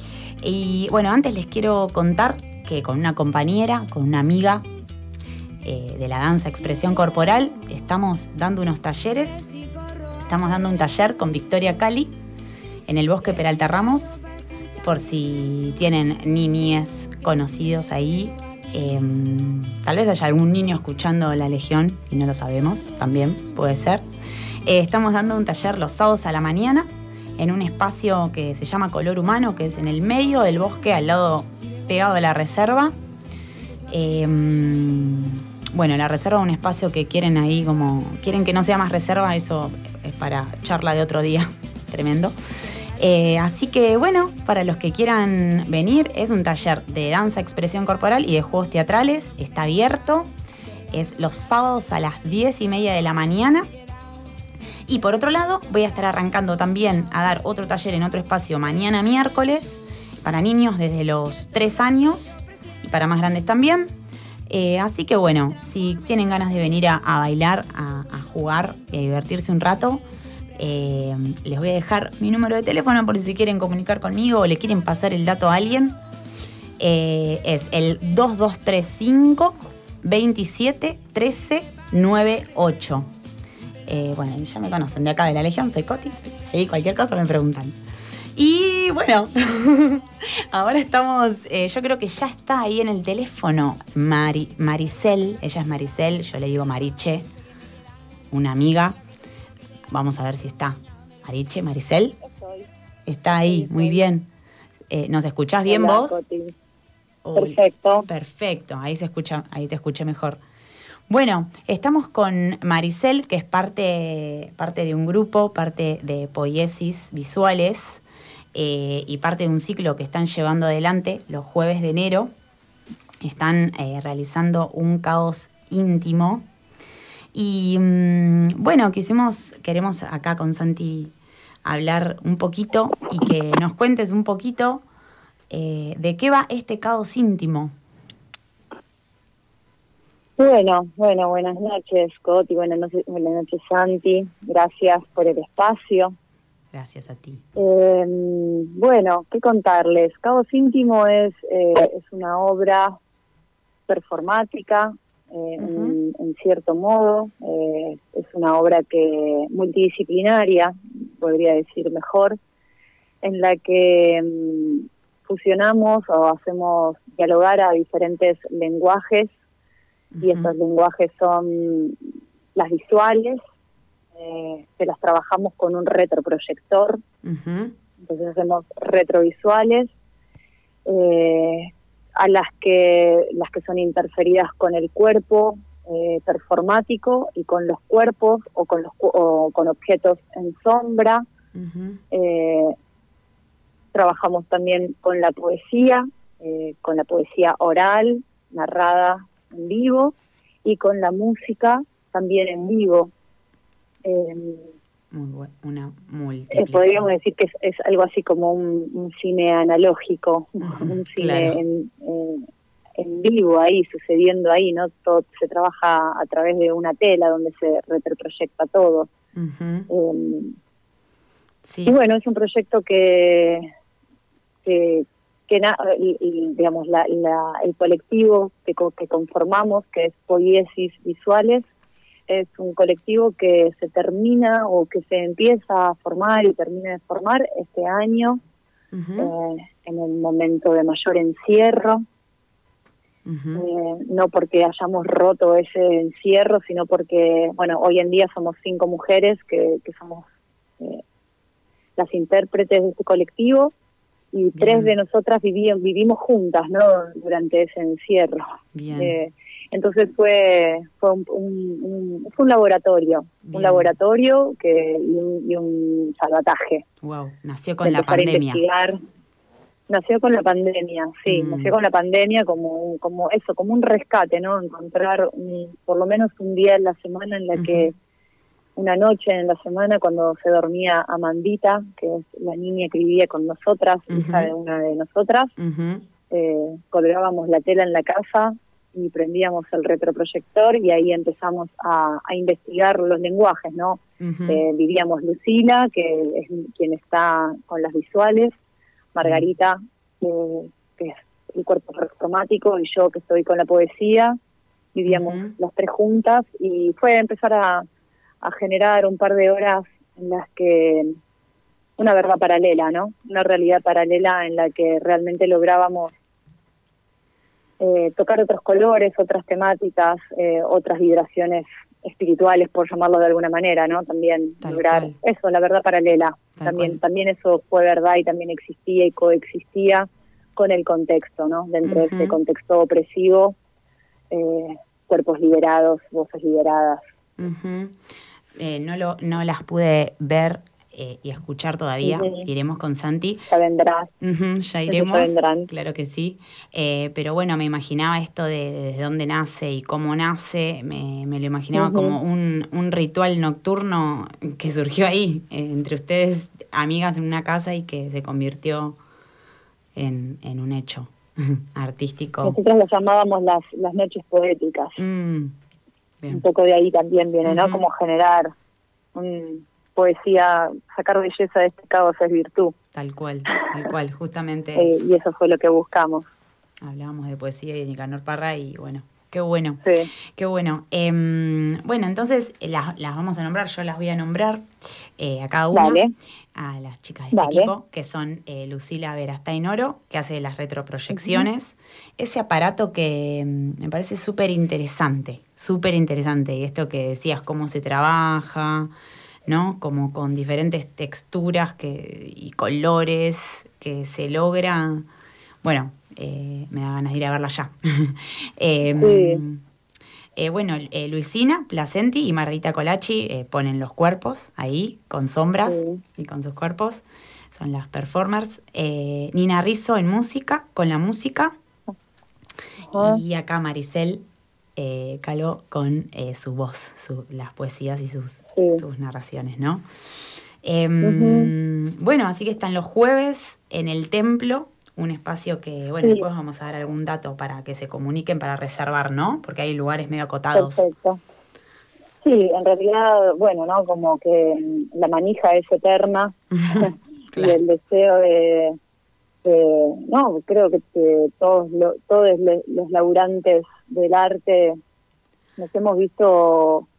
Y bueno, antes les quiero contar que con una compañera, con una amiga eh, de la danza expresión corporal, estamos dando unos talleres. Estamos dando un taller con Victoria Cali en el Bosque Peralta Ramos, por si tienen niñes conocidos ahí. Eh, tal vez haya algún niño escuchando La Legión y no lo sabemos, también puede ser. Eh, estamos dando un taller los sábados a la mañana en un espacio que se llama Color Humano, que es en el medio del bosque, al lado pegado a la reserva. Eh, bueno, la reserva es un espacio que quieren ahí como... Quieren que no sea más reserva, eso es para charla de otro día, tremendo. Eh, así que bueno, para los que quieran venir, es un taller de danza, expresión corporal y de juegos teatrales. Está abierto, es los sábados a las diez y media de la mañana. Y por otro lado, voy a estar arrancando también a dar otro taller en otro espacio mañana miércoles para niños desde los tres años y para más grandes también. Eh, así que bueno, si tienen ganas de venir a, a bailar, a, a jugar y a divertirse un rato, Eh, les voy a dejar mi número de teléfono por si quieren comunicar conmigo o le quieren pasar el dato a alguien. Eh, es el dos dos tres cinco, veintisiete, trece, noventa y ocho. Eh, bueno, ya me conocen de acá de La Legión, soy Coti. Ahí cualquier cosa me preguntan. Y bueno, ahora estamos, eh, yo creo que ya está ahí en el teléfono Mari, Maricel. Ella es Maricel, yo le digo Mariche, una amiga. Vamos a ver si está. Mariche, Maricel. Estoy. Está ahí, muy bien. Eh, ¿Nos escuchás bien Hola, vos? Coti. Uy, perfecto. Perfecto, ahí se escucha, ahí te escuché mejor. Bueno, estamos con Maricel, que es parte, parte de un grupo, parte de Poiesis Visuales eh, y parte de un ciclo que están llevando adelante los jueves de enero. Están eh, realizando un caos íntimo. Y mmm, bueno, quisimos, queremos acá con Santi hablar un poquito y que nos cuentes un poquito eh, de qué va este caos íntimo. Bueno, bueno, buenas noches, Coti, buenas noches, buenas noches, Santi. Gracias por el espacio. Gracias a ti. Eh, bueno, ¿qué contarles? Caos íntimo es, eh, es una obra performática, Eh, uh-huh. en, en cierto modo, eh, es una obra que multidisciplinaria, podría decir mejor, en la que um, fusionamos o hacemos dialogar a diferentes lenguajes, uh-huh. y estos lenguajes son las visuales, eh, que las trabajamos con un retroproyector, uh-huh. entonces hacemos retrovisuales, eh, a las que las que son interferidas con el cuerpo eh, performático y con los cuerpos o con los o con objetos en sombra. Uh-huh. Eh, trabajamos también con la poesía, eh, con la poesía oral, narrada en vivo, y con la música también en vivo. Eh, Muy bueno, una multiplicidad. Eh, podríamos decir que es, es algo así como un, un cine analógico, uh-huh, un cine claro. en, en, en vivo ahí, sucediendo ahí, ¿no? Todo se trabaja a través de una tela donde se retroproyecta todo. Uh-huh. Eh, sí. Y bueno, es un proyecto que, que, que na, digamos, la, la, el colectivo que, que conformamos, que es Poiesis Visuales, es un colectivo que se termina o que se empieza a formar y termina de formar este año, uh-huh. eh, en el momento de mayor encierro. Uh-huh. Eh, no porque hayamos roto ese encierro, sino porque, bueno, hoy en día somos cinco mujeres que, que somos eh, las intérpretes de este colectivo, y Bien. tres de nosotras vivían, vivimos juntas, ¿no? Durante ese encierro. Bien. Eh, entonces fue fue un, un, un, fue un laboratorio, Bien. un laboratorio que y un, y un salvataje. Wow, nació con la pandemia. Nació con la pandemia, sí, mm. nació con la pandemia como como eso, como un rescate, ¿no? Encontrar un, por lo menos un día en la semana en la uh-huh. que una noche en la semana cuando se dormía Amandita, que es la niña que vivía con nosotras, uh-huh. hija de una de nosotras, uh-huh. eh, colgábamos la tela en la casa y prendíamos el retroproyector y ahí empezamos a, a investigar los lenguajes, ¿no? Uh-huh. Eh, vivíamos Lucila, que es quien está con las visuales, Margarita, uh-huh. que, que es el cuerpo cromático, y yo que estoy con la poesía, vivíamos uh-huh. las tres juntas, y fue empezar a a generar un par de horas en las que una verdad paralela, ¿no? Una realidad paralela en la que realmente lográbamos eh, tocar otros colores, otras temáticas, eh, otras vibraciones espirituales, por llamarlo de alguna manera, ¿no? También Tal lograr cual. eso, la verdad paralela. Tal también cual. también eso fue verdad y también existía y coexistía con el contexto, ¿no? Dentro uh-huh. de ese contexto opresivo, eh, cuerpos liberados, voces liberadas. Uh-huh. Eh, no lo no las pude ver eh, y escuchar todavía. Uh-huh. Iremos con Santi. Ya vendrás. Uh-huh, ya iremos. Ya vendrán. Claro que sí. Eh, pero bueno, me imaginaba esto de desde dónde nace y cómo nace. Me, me lo imaginaba uh-huh. como un, un ritual nocturno que surgió ahí, eh, entre ustedes, amigas en una casa, y que se convirtió en, en un hecho artístico. Nosotros lo llamábamos las, las noches poéticas. Mm. Bien. Un poco de ahí también viene, ¿no? Uh-huh. Como generar un, poesía, sacar belleza de este caos es virtud. Tal cual, tal cual, justamente. eh, y eso fue lo que buscamos. Hablábamos de poesía y de Nicanor Parra y bueno, qué bueno. Sí. Qué bueno. Eh, bueno, entonces las, las vamos a nombrar, yo las voy a nombrar eh, a cada una. Dale. A las chicas de este Dale. equipo, que son eh, Lucila Verastein Oro, que hace las retroproyecciones. Uh-huh. Ese aparato que mm, me parece súper interesante, súper interesante. Y esto que decías, cómo se trabaja, ¿no? Como con diferentes texturas que, y colores que se logra. Bueno, eh, me da ganas de ir a verla ya. eh, sí. Eh, bueno, eh, Luisina Placenti y Margarita Colachi eh, ponen los cuerpos ahí, con sombras sí. y con sus cuerpos. Son las performers. Eh, Nina Rizzo en música, con la música. Uh-huh. Y acá Maricel eh, Caló con eh, su voz, su, las poesías y sus, sí. sus narraciones, ¿no? Eh, uh-huh. Bueno, así que están los jueves en el templo. Un espacio que, bueno, sí. después vamos a dar algún dato para que se comuniquen, para reservar, ¿no? Porque hay lugares medio acotados. Perfecto. Sí, en realidad, bueno, ¿no? Como que la manija es eterna. Claro. Y el deseo de, de no, creo que, que todos, lo, todos los laburantes del arte nos hemos visto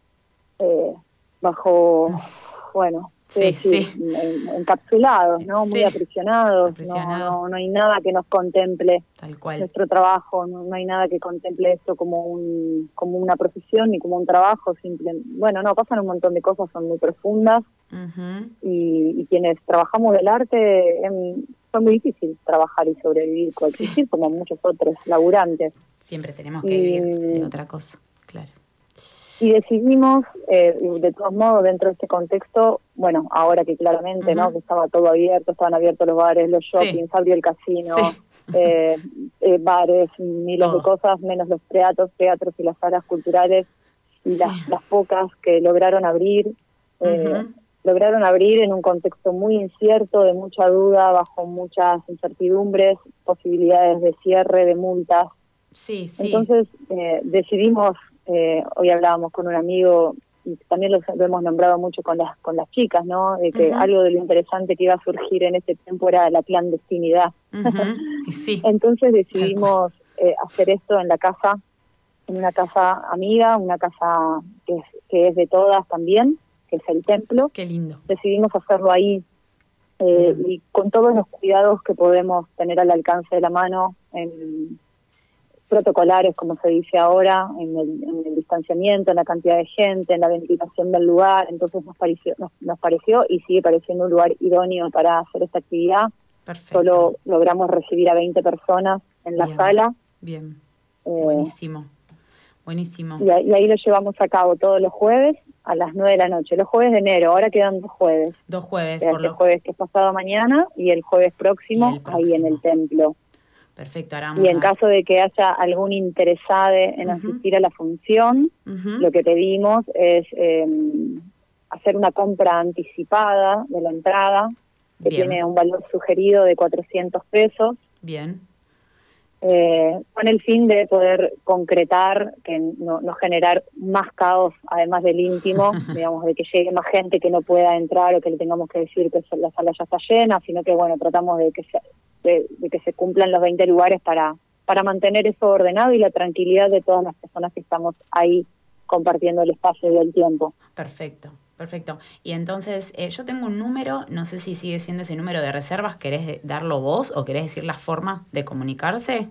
eh, bajo, bueno... Sí, sí, sí. encapsulados, ¿no? Sí. Muy aprisionados. Aprisionado. No, no, no hay nada que nos contemple Tal cual. nuestro trabajo, no, no hay nada que contemple esto como un como una profesión ni como un trabajo. Simple. Bueno, no, pasan un montón de cosas, son muy profundas. Uh-huh. y, y quienes trabajamos del arte, eh, fue muy difícil trabajar y sobrevivir, coexistir, sí. como muchos otros laburantes. Siempre tenemos que y, vivir de otra cosa, claro. Y decidimos, eh, de todos modos, dentro de este contexto, bueno, ahora que claramente, uh-huh. ¿no? Que estaba todo abierto, estaban abiertos los bares, los shoppings, sí. abrió el casino, sí. eh, eh, bares, miles todo. de cosas, menos los teatros, teatros y las salas culturales, y sí. las, las pocas que lograron abrir, eh, uh-huh. lograron abrir en un contexto muy incierto, de mucha duda, bajo muchas incertidumbres, posibilidades de cierre, de multas. Sí, sí. Entonces, eh, decidimos... Eh, hoy hablábamos con un amigo y también lo, lo hemos nombrado mucho con las con las chicas, ¿no? De que uh-huh. algo de lo interesante que iba a surgir en ese tiempo era la clandestinidad. Uh-huh. Sí. Entonces decidimos eh, hacer esto en la casa, en una casa amiga, una casa que es, que es de todas también, que es el templo. Qué lindo. Decidimos hacerlo ahí eh, y con todos los cuidados que podemos tener al alcance de la mano, en protocolares, como se dice ahora, en el, en el distanciamiento, en la cantidad de gente, en la ventilación del lugar. Entonces nos pareció, nos, nos pareció y sigue pareciendo un lugar idóneo para hacer esta actividad. Perfecto. Solo logramos recibir a veinte personas en la Bien. sala. Bien, Eh, buenísimo, buenísimo. Y, y ahí lo llevamos a cabo todos los jueves a las nueve de la noche. Los jueves de enero, ahora quedan dos jueves. Dos jueves, El por lo jueves que es pasado mañana y el jueves próximo, Y el próximo. ahí en el templo. Perfecto, ahora vamos Y en a... caso de que haya algún interesado en Ujú. asistir a la función, Ujú. lo que pedimos es eh, hacer una compra anticipada de la entrada, que Bien. tiene un valor sugerido de cuatrocientos pesos, Bien, eh, con el fin de poder concretar, que no, no generar más caos, además del íntimo, digamos, de que llegue más gente que no pueda entrar o que le tengamos que decir que la sala ya está llena, sino que, bueno, tratamos de que se, de, de que se cumplan los veinte lugares para, para mantener eso ordenado y la tranquilidad de todas las personas que estamos ahí compartiendo el espacio y el tiempo. perfecto, perfecto. Y entonces, eh, yo tengo un número, no sé si sigue siendo ese número de reservas, ¿querés de- darlo vos o querés decir la forma de comunicarse?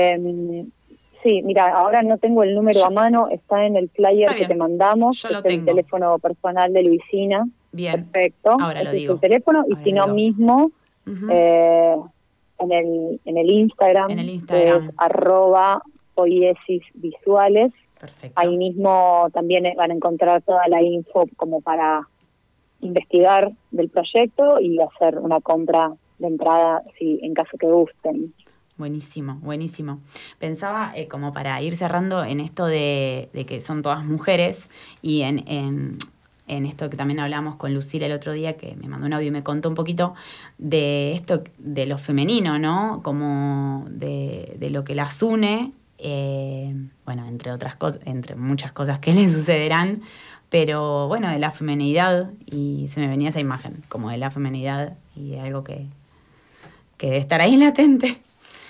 Eh, sí, mira, ahora no tengo el número a mano, está en el flyer Está que bien. te mandamos, Yo es lo el tengo. teléfono personal de Luisina. Bien, Perfecto, ahora lo ese digo. es el teléfono, y Ahora si lo no digo. mismo, Ujú. eh, en el en el Instagram, En el Instagram. que es arroba poiesis visuales. Perfecto. Ahí mismo también van a encontrar toda la info como para investigar del proyecto y hacer una compra de entrada, si en caso que gusten. Buenísimo, buenísimo. Pensaba, eh, como para ir cerrando en esto de, de que son todas mujeres y en, en, en esto que también hablamos con Lucila el otro día, que me mandó un audio y me contó un poquito de esto de lo femenino, ¿no? Como de, de lo que las une, eh, bueno, entre otras cosas, entre muchas cosas que les sucederán, pero bueno, de la feminidad, y se me venía esa imagen, como de la feminidad y de algo que, que debe estar ahí latente.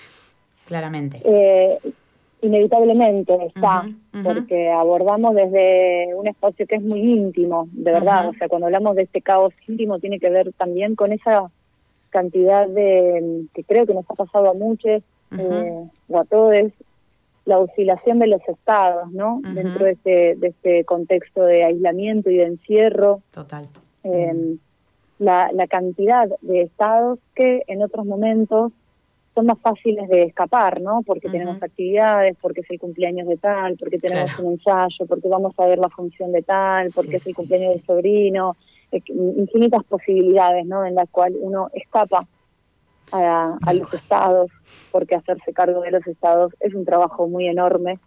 Claramente. Eh, inevitablemente está, Ujú, ujú. porque abordamos desde un espacio que es muy íntimo, de verdad. Ujú. O sea, cuando hablamos de este caos íntimo tiene que ver también con esa cantidad de, que creo que nos ha pasado a muchos, Ujú. eh, o a todos, la oscilación de los estados, ¿no? Ujú. Dentro de este, de este contexto de aislamiento y de encierro. Total. Eh, la, la cantidad de estados que en otros momentos son más fáciles de escapar, ¿no? Porque Ujú. tenemos actividades, porque es el cumpleaños de tal, porque tenemos Claro. un ensayo, porque vamos a ver la función de tal, porque Sí, es el sí, cumpleaños sí. del sobrino, eh, infinitas posibilidades, ¿no? En las cuales uno escapa a, a Tal los cual. estados, porque hacerse cargo de los estados es un trabajo muy enorme.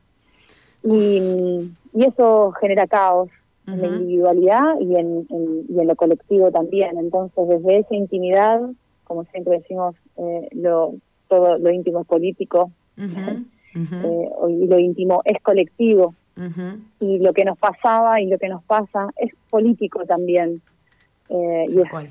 Y, y eso genera caos en la Ujú. individualidad y en, en- y en lo colectivo también. Entonces, desde esa intimidad, como siempre decimos, eh, lo todo lo íntimo es político, Ujú, ujú, eh, y lo íntimo es colectivo. ujú. Y lo que nos pasaba y lo que nos pasa es político también. Eh, y Tal es, cual.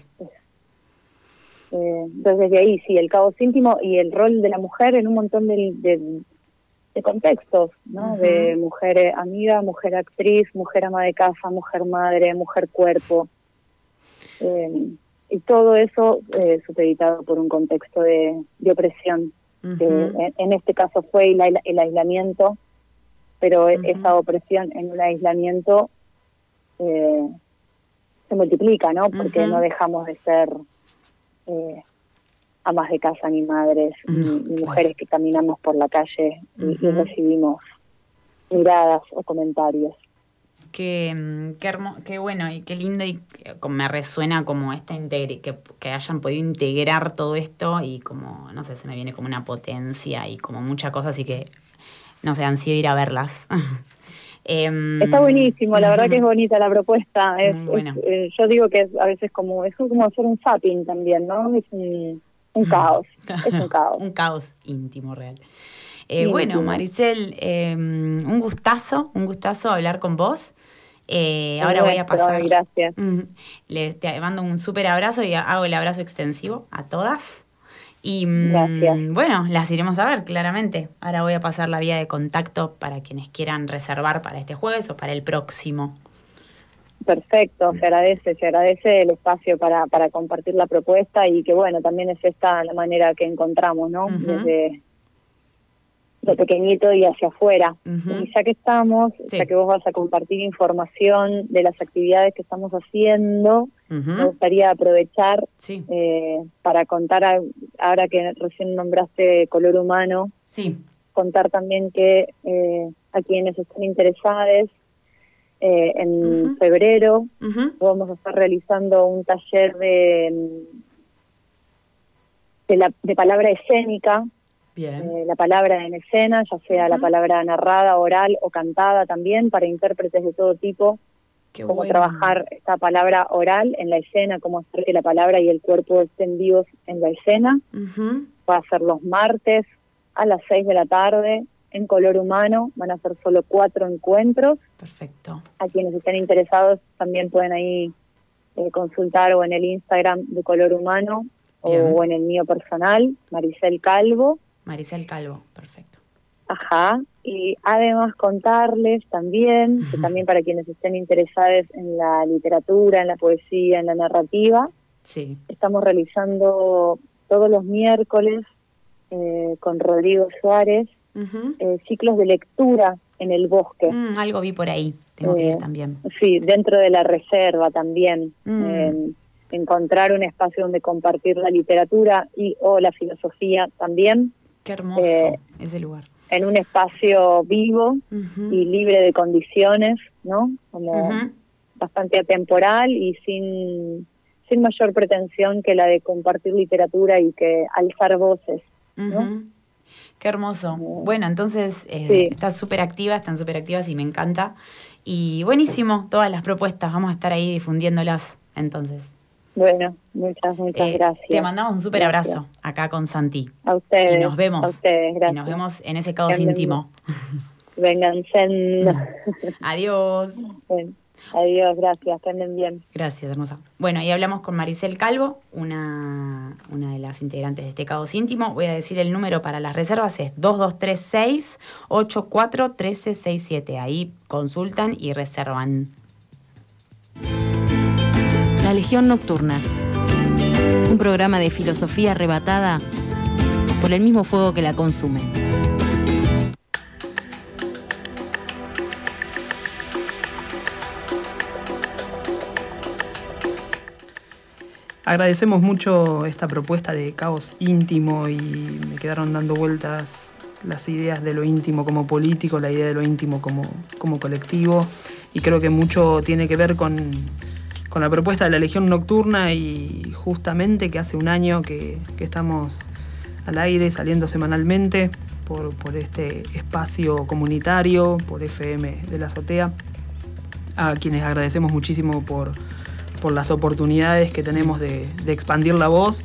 eh, entonces, desde ahí, sí, el caos íntimo y el rol de la mujer en un montón de, de, de contextos, ¿no? Ujú. De mujer eh, amiga, mujer actriz, mujer ama de casa, mujer madre, mujer cuerpo. Eh, y todo eso eh, supeditado por un contexto de, de opresión. Que Ujú. en, en este caso fue el, aisla- el aislamiento, pero e- Ujú. esa opresión en un aislamiento eh, se multiplica, ¿no? Porque Ujú. no dejamos de ser eh, amas de casa ni madres, ni, No, ni claro. mujeres que caminamos por la calle y, y Ujú. recibimos miradas o comentarios. Qué, mm, qué, hermo- qué bueno y qué lindo, y que- como me resuena como esta integri que, que hayan podido integrar todo esto, y como, no sé, se me viene como una potencia y como mucha cosa, así que, no sé, ansío ir a verlas. Em, Está buenísimo, la verdad que es bonita la propuesta. Es, Muy bueno. es, eh, yo digo que es a veces como es como hacer un zapping también, ¿no? Es un, un caos, es un caos. Un caos íntimo real. Eh, Íntimo. bueno, Maricel, eh, un gustazo, un gustazo hablar con vos. Eh, Es ahora voy a nuestro, pasar. gracias. Mm, Les te mando un súper abrazo y hago el abrazo extensivo a todas. Y Gracias. bueno, las iremos a ver, claramente. Ahora voy a pasar la vía de contacto para quienes quieran reservar para este jueves o para el próximo. Perfecto, se agradece, se agradece el espacio para, para compartir la propuesta y que bueno, también es esta la manera que encontramos, ¿no? Uh-huh. Desde lo pequeñito y hacia afuera. Uh-huh. Y ya que estamos, Sí. ya que vos vas a compartir información de las actividades que estamos haciendo, Uh-huh. me gustaría aprovechar Sí. eh, para contar, a- ahora que recién nombraste Color Humano, Sí. contar también que eh, a quienes estén interesados, eh, en Uh-huh. febrero Uh-huh. vamos a estar realizando un taller de, de, la, de palabra escénica, Bien. eh, la palabra en escena, ya sea la Ujú. palabra narrada, oral o cantada también, para intérpretes de todo tipo, Qué cómo bueno. trabajar esta palabra oral en la escena, cómo hacer que la palabra y el cuerpo estén vivos en la escena. Uh-huh. Va a ser los martes a las seis de la tarde en Color Humano, van a ser solo cuatro encuentros. Perfecto. A quienes estén interesados también pueden ahí eh, consultar o en el Instagram de Color Humano o, Bien. o en el mío personal, Maricel Calvo. Maricel Calvo, perfecto. Ajá. Y además contarles también, que también para quienes estén interesados en la literatura, en la poesía, en la narrativa, Sí. estamos realizando todos los miércoles eh, con Rodrigo Suárez Uh-huh. eh, ciclos de lectura en el bosque. Mm, algo vi por ahí, tengo que Eh, ir también. Sí, dentro de la reserva también. Mm. Eh, encontrar un espacio donde compartir la literatura y o la filosofía también, Qué hermoso eh, ese lugar. en un espacio vivo Uh-huh. y libre de condiciones, ¿no? Como Ujú. bastante atemporal y sin, sin mayor pretensión que la de compartir literatura y que alzar voces, ¿no? Ujú. Qué hermoso. Bueno, entonces eh, Sí. estás súper activa, están súper activas y me encanta. Y buenísimo, todas las propuestas, vamos a estar ahí difundiéndolas entonces. Bueno, muchas, muchas Eh, gracias. Te mandamos un súper Gracias. abrazo acá con Santi. A ustedes. Y nos vemos. A ustedes, gracias. Y nos vemos en ese caos Que anden íntimo. Vénganse. Adiós. Bueno, adiós, gracias, que anden bien. Gracias, hermosa. Bueno, ahí hablamos con Maricel Calvo, una, una de las integrantes de este Caos Íntimo. Voy a decir el número para las reservas, es dos dos tres seis, ocho cuatro uno tres seis siete. Ahí consultan y reservan. La Legión Nocturna. Un programa de filosofía arrebatada por el mismo fuego que la consume. Agradecemos mucho esta propuesta de Caos Íntimo y me quedaron dando vueltas las ideas de lo íntimo como político, la idea de lo íntimo como, como colectivo, y creo que mucho tiene que ver con, con la propuesta de la Legión Nocturna, y justamente que hace un año que, que estamos al aire, saliendo semanalmente por, por este espacio comunitario, por F M de la Azotea, a quienes agradecemos muchísimo por, por las oportunidades que tenemos de, de expandir la voz.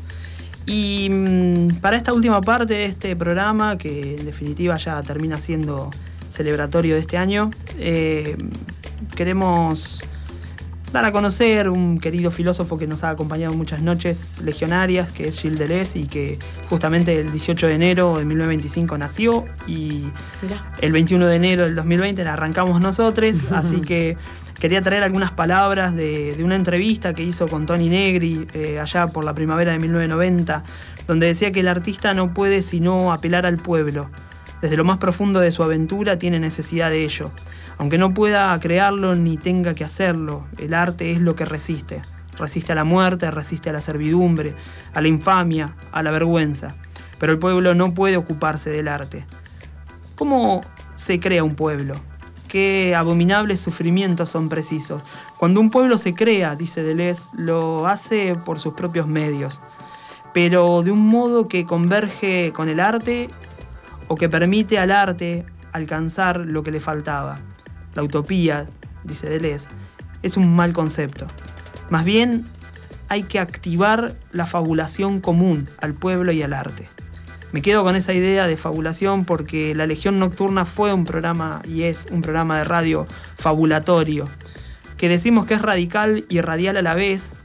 Y mmm, para esta última parte de este programa, que en definitiva ya termina siendo celebratorio de este año, eh, queremos dar a conocer un querido filósofo que nos ha acompañado en muchas noches legionarias, que es Gilles Deleuze, y que justamente el dieciocho de enero de mil novecientos veinticinco nació, y Mirá. el veintiuno de enero del dos mil veinte la arrancamos nosotros, así que quería traer algunas palabras de, de una entrevista que hizo con Tony Negri eh, allá por la primavera de mil novecientos noventa, donde decía que el artista no puede sino apelar al pueblo. Desde lo más profundo de su aventura tiene necesidad de ello. Aunque no pueda crearlo ni tenga que hacerlo, el arte es lo que resiste. Resiste a la muerte, resiste a la servidumbre, a la infamia, a la vergüenza. Pero el pueblo no puede ocuparse del arte. ¿Cómo se crea un pueblo? Qué abominables sufrimientos son precisos. Cuando un pueblo se crea, dice Deleuze, lo hace por sus propios medios, pero de un modo que converge con el arte o que permite al arte alcanzar lo que le faltaba. La utopía, dice Deleuze, es un mal concepto. Más bien, hay que activar la fabulación común al pueblo y al arte. Me quedo con esa idea de fabulación porque La Legión Nocturna fue un programa y es un programa de radio fabulatorio, que decimos que es radical y radial a la vez,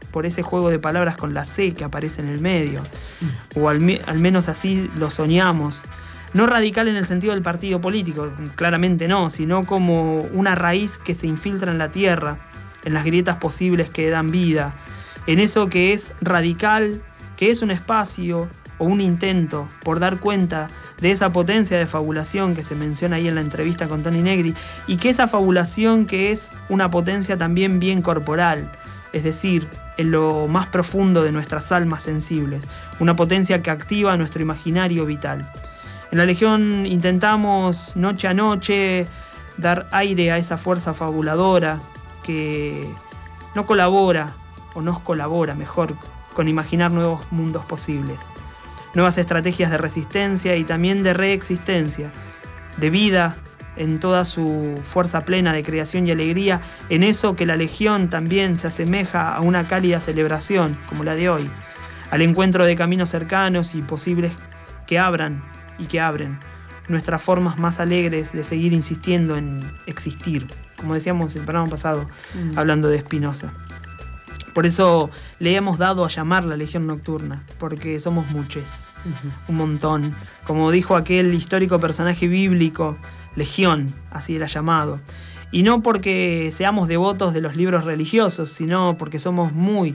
por ese juego de palabras con la C que aparece en el medio, o al, al menos así lo soñamos. No radical en el sentido del partido político, claramente no, sino como una raíz que se infiltra en la tierra, en las grietas posibles que dan vida, en eso que es radical, que es un espacio o un intento por dar cuenta de esa potencia de fabulación que se menciona ahí en la entrevista con Tony Negri, y que esa fabulación que es una potencia también bien corporal, es decir, en lo más profundo de nuestras almas sensibles, una potencia que activa nuestro imaginario vital. En la Legión intentamos noche a noche dar aire a esa fuerza fabuladora que no colabora, o nos colabora mejor, con imaginar nuevos mundos posibles, nuevas estrategias de resistencia y también de reexistencia, de vida en toda su fuerza plena de creación y alegría, en eso que la Legión también se asemeja a una cálida celebración, como la de hoy, al encuentro de caminos cercanos y posibles que abran y que abren nuestras formas más alegres de seguir insistiendo en existir, como decíamos el programa pasado, mm. hablando de Spinoza. Por eso le hemos dado a llamar la Legión Nocturna, porque somos muchos, uh-huh. un montón. Como dijo aquel histórico personaje bíblico, Legión, así era llamado. Y no porque seamos devotos de los libros religiosos, sino porque somos muy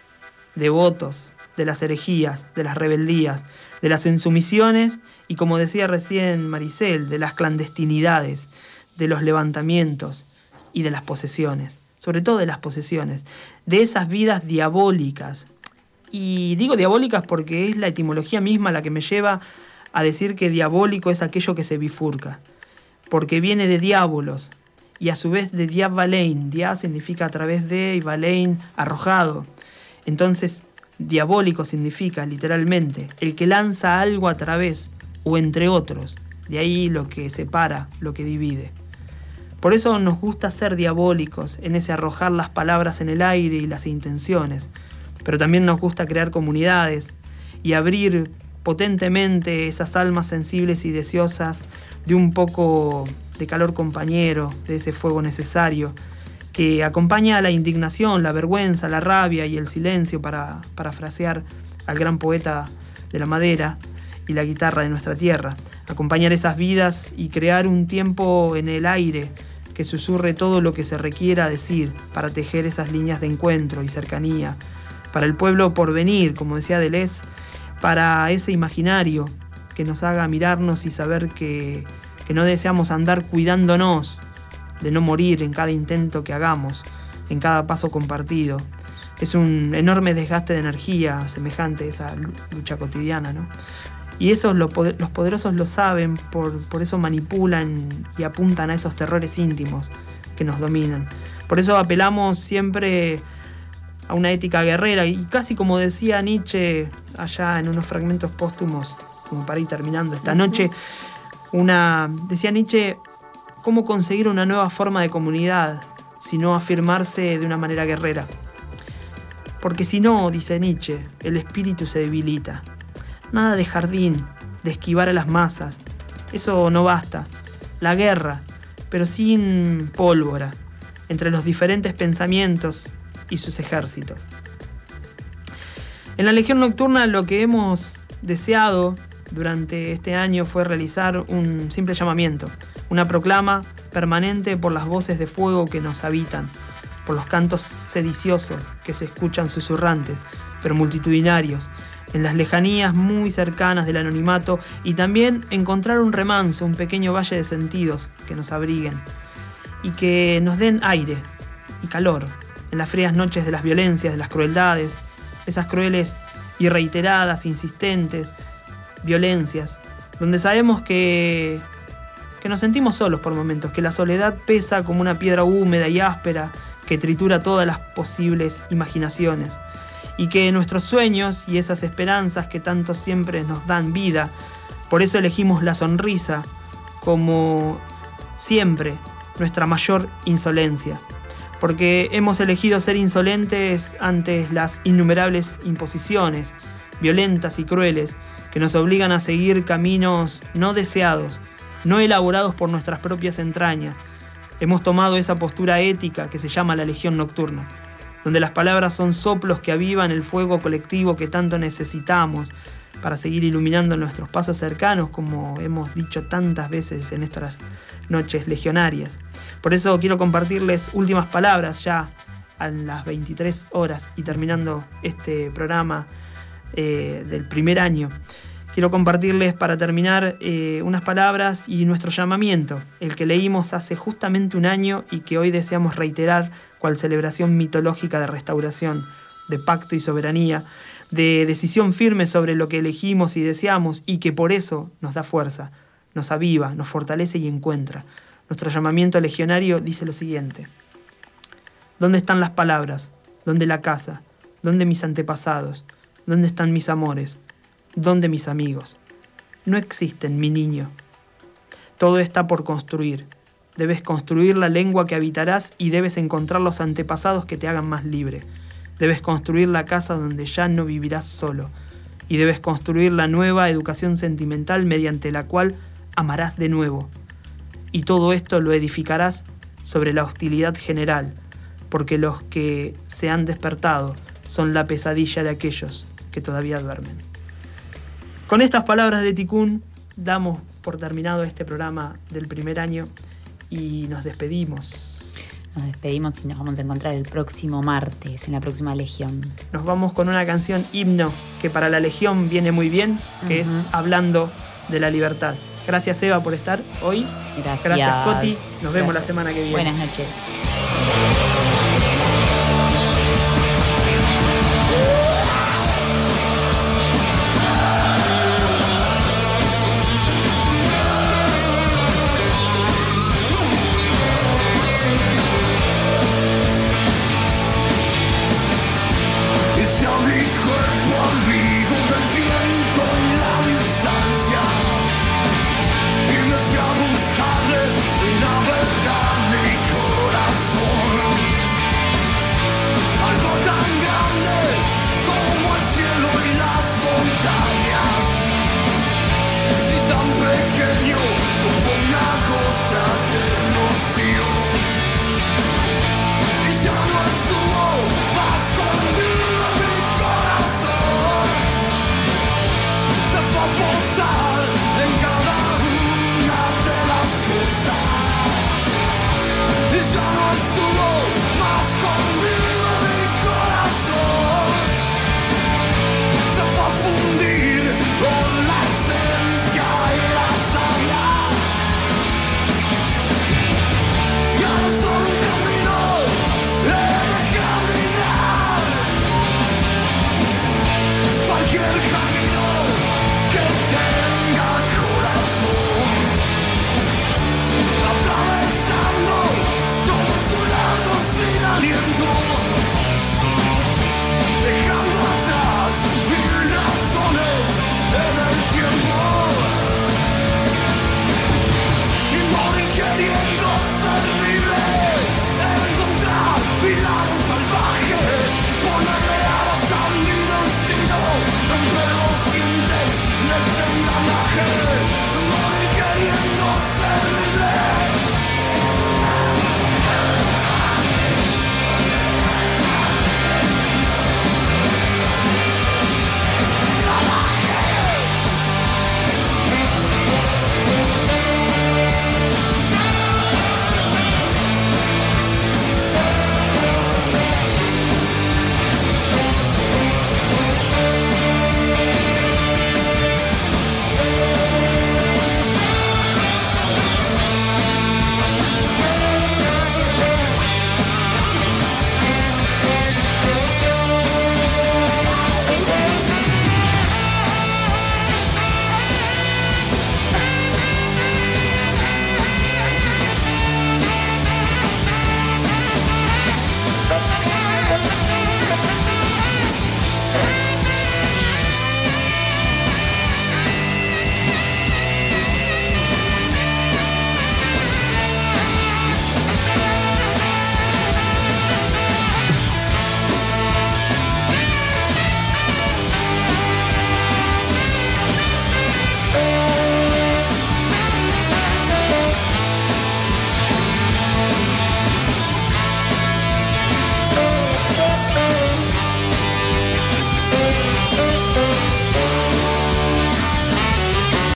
devotos de las herejías, de las rebeldías, de las insumisiones y, como decía recién Maricel, de las clandestinidades, de los levantamientos y de las posesiones, sobre todo de las posesiones, de esas vidas diabólicas. Y digo diabólicas porque es la etimología misma la que me lleva a decir que diabólico es aquello que se bifurca, porque viene de diabolos y a su vez de diabalein. Dia significa a través de y balein, arrojado. Entonces, diabólico significa literalmente el que lanza algo a través o entre otros. De ahí lo que separa, lo que divide. Por eso nos gusta ser diabólicos en ese arrojar las palabras en el aire y las intenciones. Pero también nos gusta crear comunidades y abrir potentemente esas almas sensibles y deseosas de un poco de calor compañero, de ese fuego necesario, que acompaña a la indignación, la vergüenza, la rabia y el silencio, para parafrasear al gran poeta de la madera y la guitarra de nuestra tierra. Acompañar esas vidas y crear un tiempo en el aire que susurre todo lo que se requiera decir para tejer esas líneas de encuentro y cercanía, para el pueblo por venir, como decía Deleuze, para ese imaginario que nos haga mirarnos y saber que, que no deseamos andar cuidándonos de no morir en cada intento que hagamos, en cada paso compartido. Es un enorme desgaste de energía semejante a esa lucha cotidiana, ¿no? Y eso los poderosos lo saben, por, por eso manipulan y apuntan a esos terrores íntimos que nos dominan. Por eso apelamos siempre a una ética guerrera, y casi como decía Nietzsche allá en unos fragmentos póstumos, como para ir terminando esta noche, una, decía Nietzsche, ¿cómo conseguir una nueva forma de comunidad si no afirmarse de una manera guerrera? Porque si no, dice Nietzsche, el espíritu se debilita. Nada de jardín, de esquivar a las masas, eso no basta. La guerra, pero sin pólvora, entre los diferentes pensamientos y sus ejércitos. En la Legión Nocturna lo que hemos deseado durante este año fue realizar un simple llamamiento, una proclama permanente por las voces de fuego que nos habitan, por los cantos sediciosos que se escuchan susurrantes, pero multitudinarios, en las lejanías muy cercanas del anonimato, y también encontrar un remanso, un pequeño valle de sentidos que nos abriguen y que nos den aire y calor en las frías noches de las violencias, de las crueldades, esas crueles y reiteradas, insistentes violencias, donde sabemos que, que nos sentimos solos por momentos, que la soledad pesa como una piedra húmeda y áspera que tritura todas las posibles imaginaciones, y que nuestros sueños y esas esperanzas que tanto siempre nos dan vida, por eso elegimos la sonrisa como siempre nuestra mayor insolencia, porque hemos elegido ser insolentes ante las innumerables imposiciones violentas y crueles que nos obligan a seguir caminos no deseados, no elaborados por nuestras propias entrañas. Hemos tomado esa postura ética que se llama la Legión Nocturna, donde las palabras son soplos que avivan el fuego colectivo que tanto necesitamos para seguir iluminando nuestros pasos cercanos, como hemos dicho tantas veces en estas noches legionarias. Por eso quiero compartirles últimas palabras ya a las veintitrés horas y terminando este programa eh, del primer año. Quiero compartirles para terminar eh, unas palabras y nuestro llamamiento, el que leímos hace justamente un año y que hoy deseamos reiterar cual celebración mitológica de restauración, de pacto y soberanía, de decisión firme sobre lo que elegimos y deseamos y que por eso nos da fuerza, nos aviva, nos fortalece y encuentra. Nuestro llamamiento legionario dice lo siguiente: ¿dónde están las palabras? ¿Dónde la casa? ¿Dónde mis antepasados? ¿Dónde están mis amores? ¿Dónde mis amigos? No existen, mi niño. Todo está por construir. Debes construir la lengua que habitarás y debes encontrar los antepasados que te hagan más libre. Debes construir la casa donde ya no vivirás solo. Y debes construir la nueva educación sentimental mediante la cual amarás de nuevo. Y todo esto lo edificarás sobre la hostilidad general, porque los que se han despertado son la pesadilla de aquellos que todavía duermen. Con estas palabras de Tikkun damos por terminado este programa del primer año y nos despedimos. Nos despedimos y nos vamos a encontrar el próximo martes en la próxima Legión. Nos vamos con una canción himno que para la Legión viene muy bien, que uh-huh. es Hablando de la Libertad. Gracias, Eva, por estar hoy. Gracias. Gracias, Coti. Nos vemos Gracias. la semana que viene. Buenas noches.